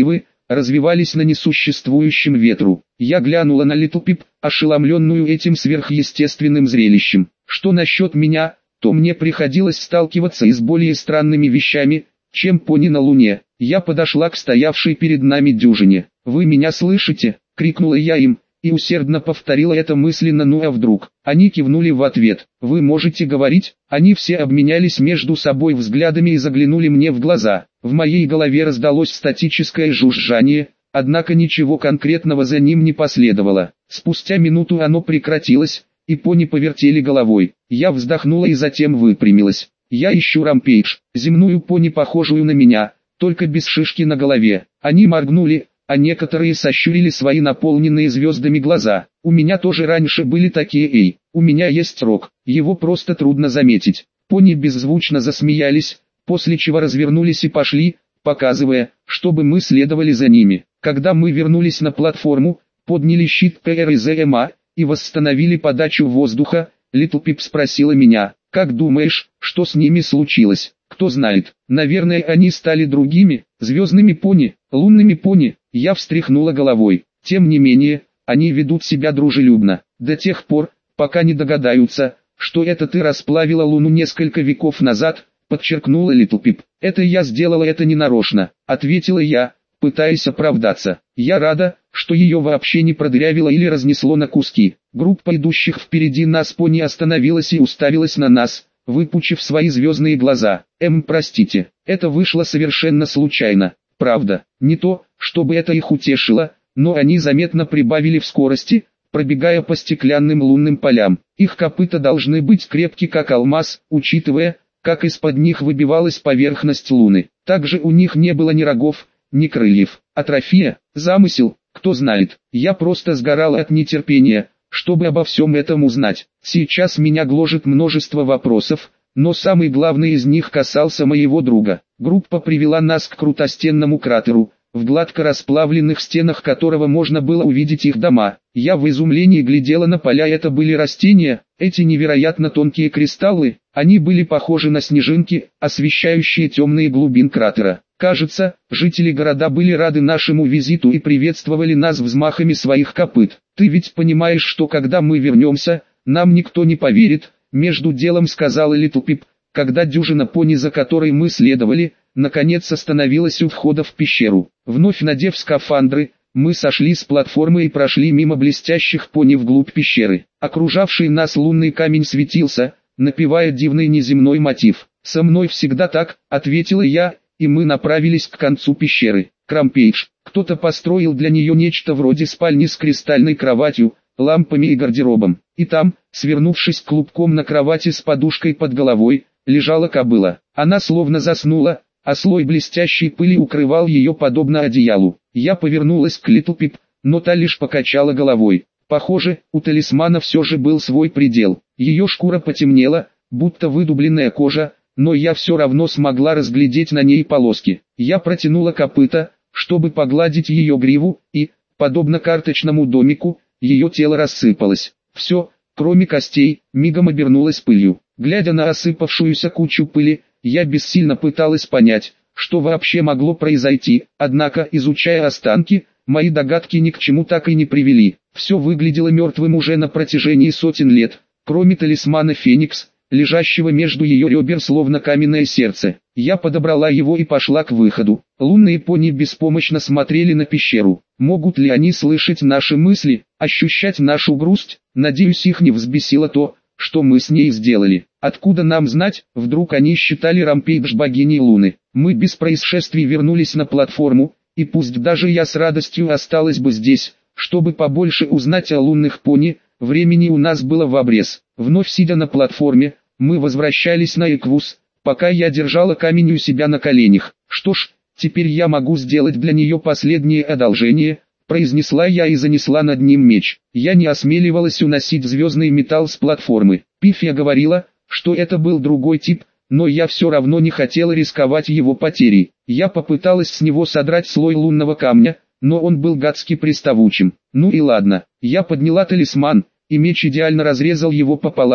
развивались на несуществующем ветру. Я глянула на Литл Пип, ошеломленную этим сверхъестественным зрелищем. Что насчет меня, то мне приходилось сталкиваться и с более странными вещами, чем пони на Луне. Я подошла к стоявшей перед нами дюжине. «Вы меня слышите?» — крикнула я им, и усердно повторила это мысленно, ну а вдруг. Они кивнули в ответ. «Вы можете говорить?» Они все обменялись между собой взглядами и заглянули мне в глаза. В моей голове раздалось статическое жужжание, однако ничего конкретного за ним не последовало. Спустя минуту оно прекратилось, и пони повертели головой. Я вздохнула и затем выпрямилась. «Я ищу Рампейдж, земную пони, похожую на меня, только без шишки на голове». Они моргнули, а некоторые сощурили свои наполненные звездами глаза. «У меня тоже раньше были такие, эй, у меня есть рог, его просто трудно заметить». Пони беззвучно засмеялись, после чего развернулись и пошли, показывая, чтобы мы следовали за ними. Когда мы вернулись на платформу, подняли щит ПРЗМА и восстановили подачу воздуха, Литл Пип спросила меня: «Как думаешь, что с ними случилось?» «Кто знает, наверное, они стали другими, звездными пони, лунными пони». Я встряхнула головой. «Тем не менее, они ведут себя дружелюбно, до тех пор, пока не догадаются, что это ты расплавила Луну несколько веков назад», подчеркнула Литл Пип. «Это я сделала это ненарочно», ответила я, пытаясь оправдаться. «Я рада, что ее вообще не продырявило или разнесло на куски». Группа идущих впереди нас пони остановилась и уставилась на нас, выпучив свои звездные глаза. «Эм, простите, это вышло совершенно случайно, правда, не то, чтобы это их утешило, но они заметно прибавили в скорости, пробегая по стеклянным лунным полям. Их копыта должны быть крепки как алмаз, учитывая, как из-под них выбивалась поверхность Луны. Также у них не было ни рогов, ни крыльев. Атрофия, замысел, кто знает. Я просто сгорала от нетерпения, чтобы обо всем этом узнать. Сейчас меня гложет множество вопросов, но самый главный из них касался моего друга. Группа привела нас к крутостенному кратеру, в гладко расплавленных стенах которого можно было увидеть их дома. Я в изумлении глядела на поля, это были растения, эти невероятно тонкие кристаллы, они были похожи на снежинки, освещающие темные глубины кратера. Кажется, жители города были рады нашему визиту и приветствовали нас взмахами своих копыт. «Ты ведь понимаешь, что когда мы вернемся, нам никто не поверит», между делом сказала Литл Пип, когда дюжина пони, за которой мы следовали, наконец остановилась у входа в пещеру. Вновь надев скафандры, мы сошли с платформы и прошли мимо блестящих пони вглубь пещеры. Окружавший нас лунный камень светился, напевая дивный неземной мотив. «Со мной всегда так», — ответила я, и мы направились к концу пещеры. Рампейдж. Кто-то построил для нее нечто вроде спальни с кристальной кроватью, лампами и гардеробом. И там, свернувшись клубком на кровати с подушкой под головой, лежала кобыла. Она словно заснула, а слой блестящей пыли укрывал ее подобно одеялу. Я повернулась к Литл Пип, но та лишь покачала головой. Похоже, у талисмана все же был свой предел. Ее шкура потемнела, будто выдубленная кожа, но я все равно смогла разглядеть на ней полоски. Я протянула копыта, чтобы погладить ее гриву, и, подобно карточному домику, ее тело рассыпалось. Все, кроме костей, мигом обернулось пылью. Глядя на осыпавшуюся кучу пыли, я бессильно пыталась понять, что вообще могло произойти, однако, изучая останки, мои догадки ни к чему так и не привели. Все выглядело мертвым уже на протяжении сотен лет, кроме талисмана Феникс, лежащего между ее ребер словно каменное сердце. Я подобрала его и пошла к выходу. Лунные пони беспомощно смотрели на пещеру. Могут ли они слышать наши мысли, ощущать нашу грусть? Надеюсь, их не взбесило то, что мы с ней сделали. Откуда нам знать, вдруг они считали Рампейдж богиней Луны. Мы без происшествий вернулись на платформу, и пусть даже я с радостью осталась бы здесь, чтобы побольше узнать о лунных пони, времени у нас было в обрез. Вновь сидя на платформе, мы возвращались на Эквус, пока я держала камень у себя на коленях. «Что ж, теперь я могу сделать для нее последнее одолжение», произнесла я и занесла над ним меч. Я не осмеливалась уносить звездный металл с платформы. Пифия говорила, что это был другой тип, но я все равно не хотела рисковать его потерей. Я попыталась с него содрать слой лунного камня, но он был гадски приставучим. Ну и ладно, я подняла талисман, и меч идеально разрезал его пополам,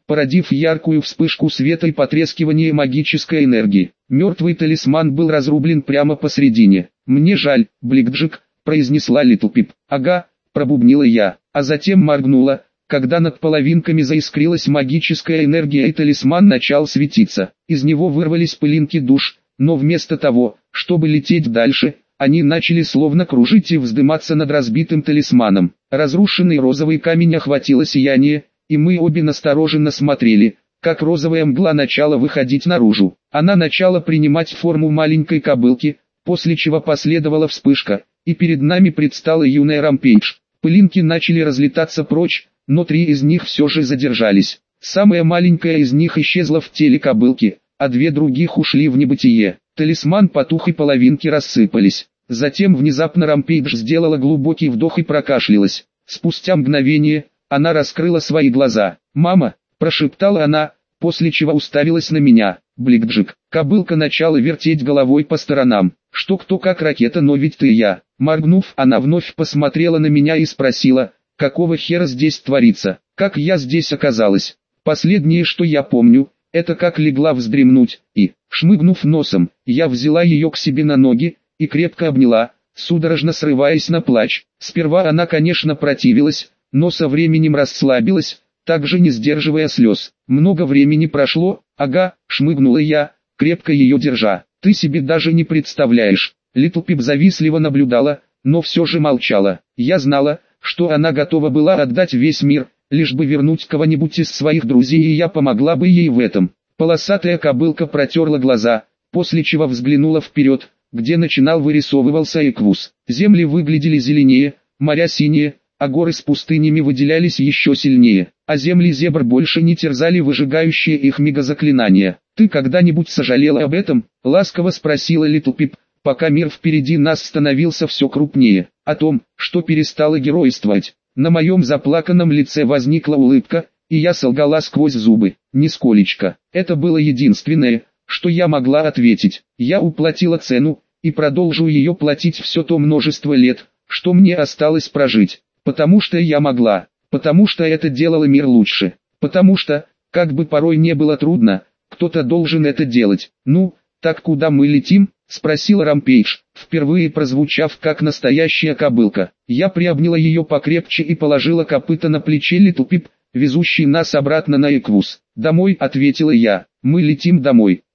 породив яркую вспышку света и потрескивание магической энергии. Мертвый талисман был разрублен прямо посредине. «Мне жаль, Бликджик», — произнесла Литл Пип. «Ага», — пробубнила я, а затем моргнула, когда над половинками заискрилась магическая энергия и талисман начал светиться. Из него вырвались пылинки душ, но вместо того, чтобы лететь дальше, они начали словно кружить и вздыматься над разбитым талисманом. Разрушенный розовый камень охватило сияние, и мы обе настороженно смотрели, как розовая мгла начала выходить наружу. Она начала принимать форму маленькой кобылки, после чего последовала вспышка, и перед нами предстала юная Рампейдж. Пылинки начали разлетаться прочь, но три из них все же задержались. Самая маленькая из них исчезла в теле кобылки, а две других ушли в небытие. Талисман потух и половинки рассыпались. Затем внезапно Рампейдж сделала глубокий вдох и прокашлялась. Спустя мгновение, она раскрыла свои глаза. «Мама!» – прошептала она, после чего уставилась на меня. «Бликджик!» Кобылка начала вертеть головой по сторонам. «Что кто как ракета, но ведь ты и я!» Моргнув, она вновь посмотрела на меня и спросила, «Какого хера здесь творится? Как я здесь оказалась?» Последнее, что я помню, это как легла вздремнуть, и, шмыгнув носом, я взяла ее к себе на ноги и крепко обняла, судорожно срываясь на плач. Сперва она, конечно, противилась, но со временем расслабилась, также не сдерживая слез. Много времени прошло, ага, шмыгнула я, крепко ее держа. Ты себе даже не представляешь. Литл Пип завистливо наблюдала, но все же молчала. Я знала, что она готова была отдать весь мир, лишь бы вернуть кого-нибудь из своих друзей, и я помогла бы ей в этом. Полосатая кобылка протерла глаза, после чего взглянула вперед, где начинал вырисовывался Эквус. Земли выглядели зеленее, моря синие, а горы с пустынями выделялись еще сильнее, а земли зебр больше не терзали выжигающие их мегазаклинания. «Ты когда-нибудь сожалела об этом?» — ласково спросила Литл Пип, пока мир впереди нас становился все крупнее. «О том, что перестала геройствовать». На моем заплаканном лице возникла улыбка, и я солгала сквозь зубы. Нисколечко. Это было единственное, что я могла ответить. Я уплатила цену, и продолжу ее платить все то множество лет, что мне осталось прожить. Потому что я могла, потому что это делало мир лучше, потому что, как бы порой не было трудно, кто-то должен это делать. «Ну, так куда мы летим?» — спросила Рампейдж, впервые прозвучав как настоящая кобылка. Я приобняла ее покрепче и положила копыта на плече Литл Пип, везущий нас обратно на Эквус. «Домой», — ответила я, — «мы летим домой».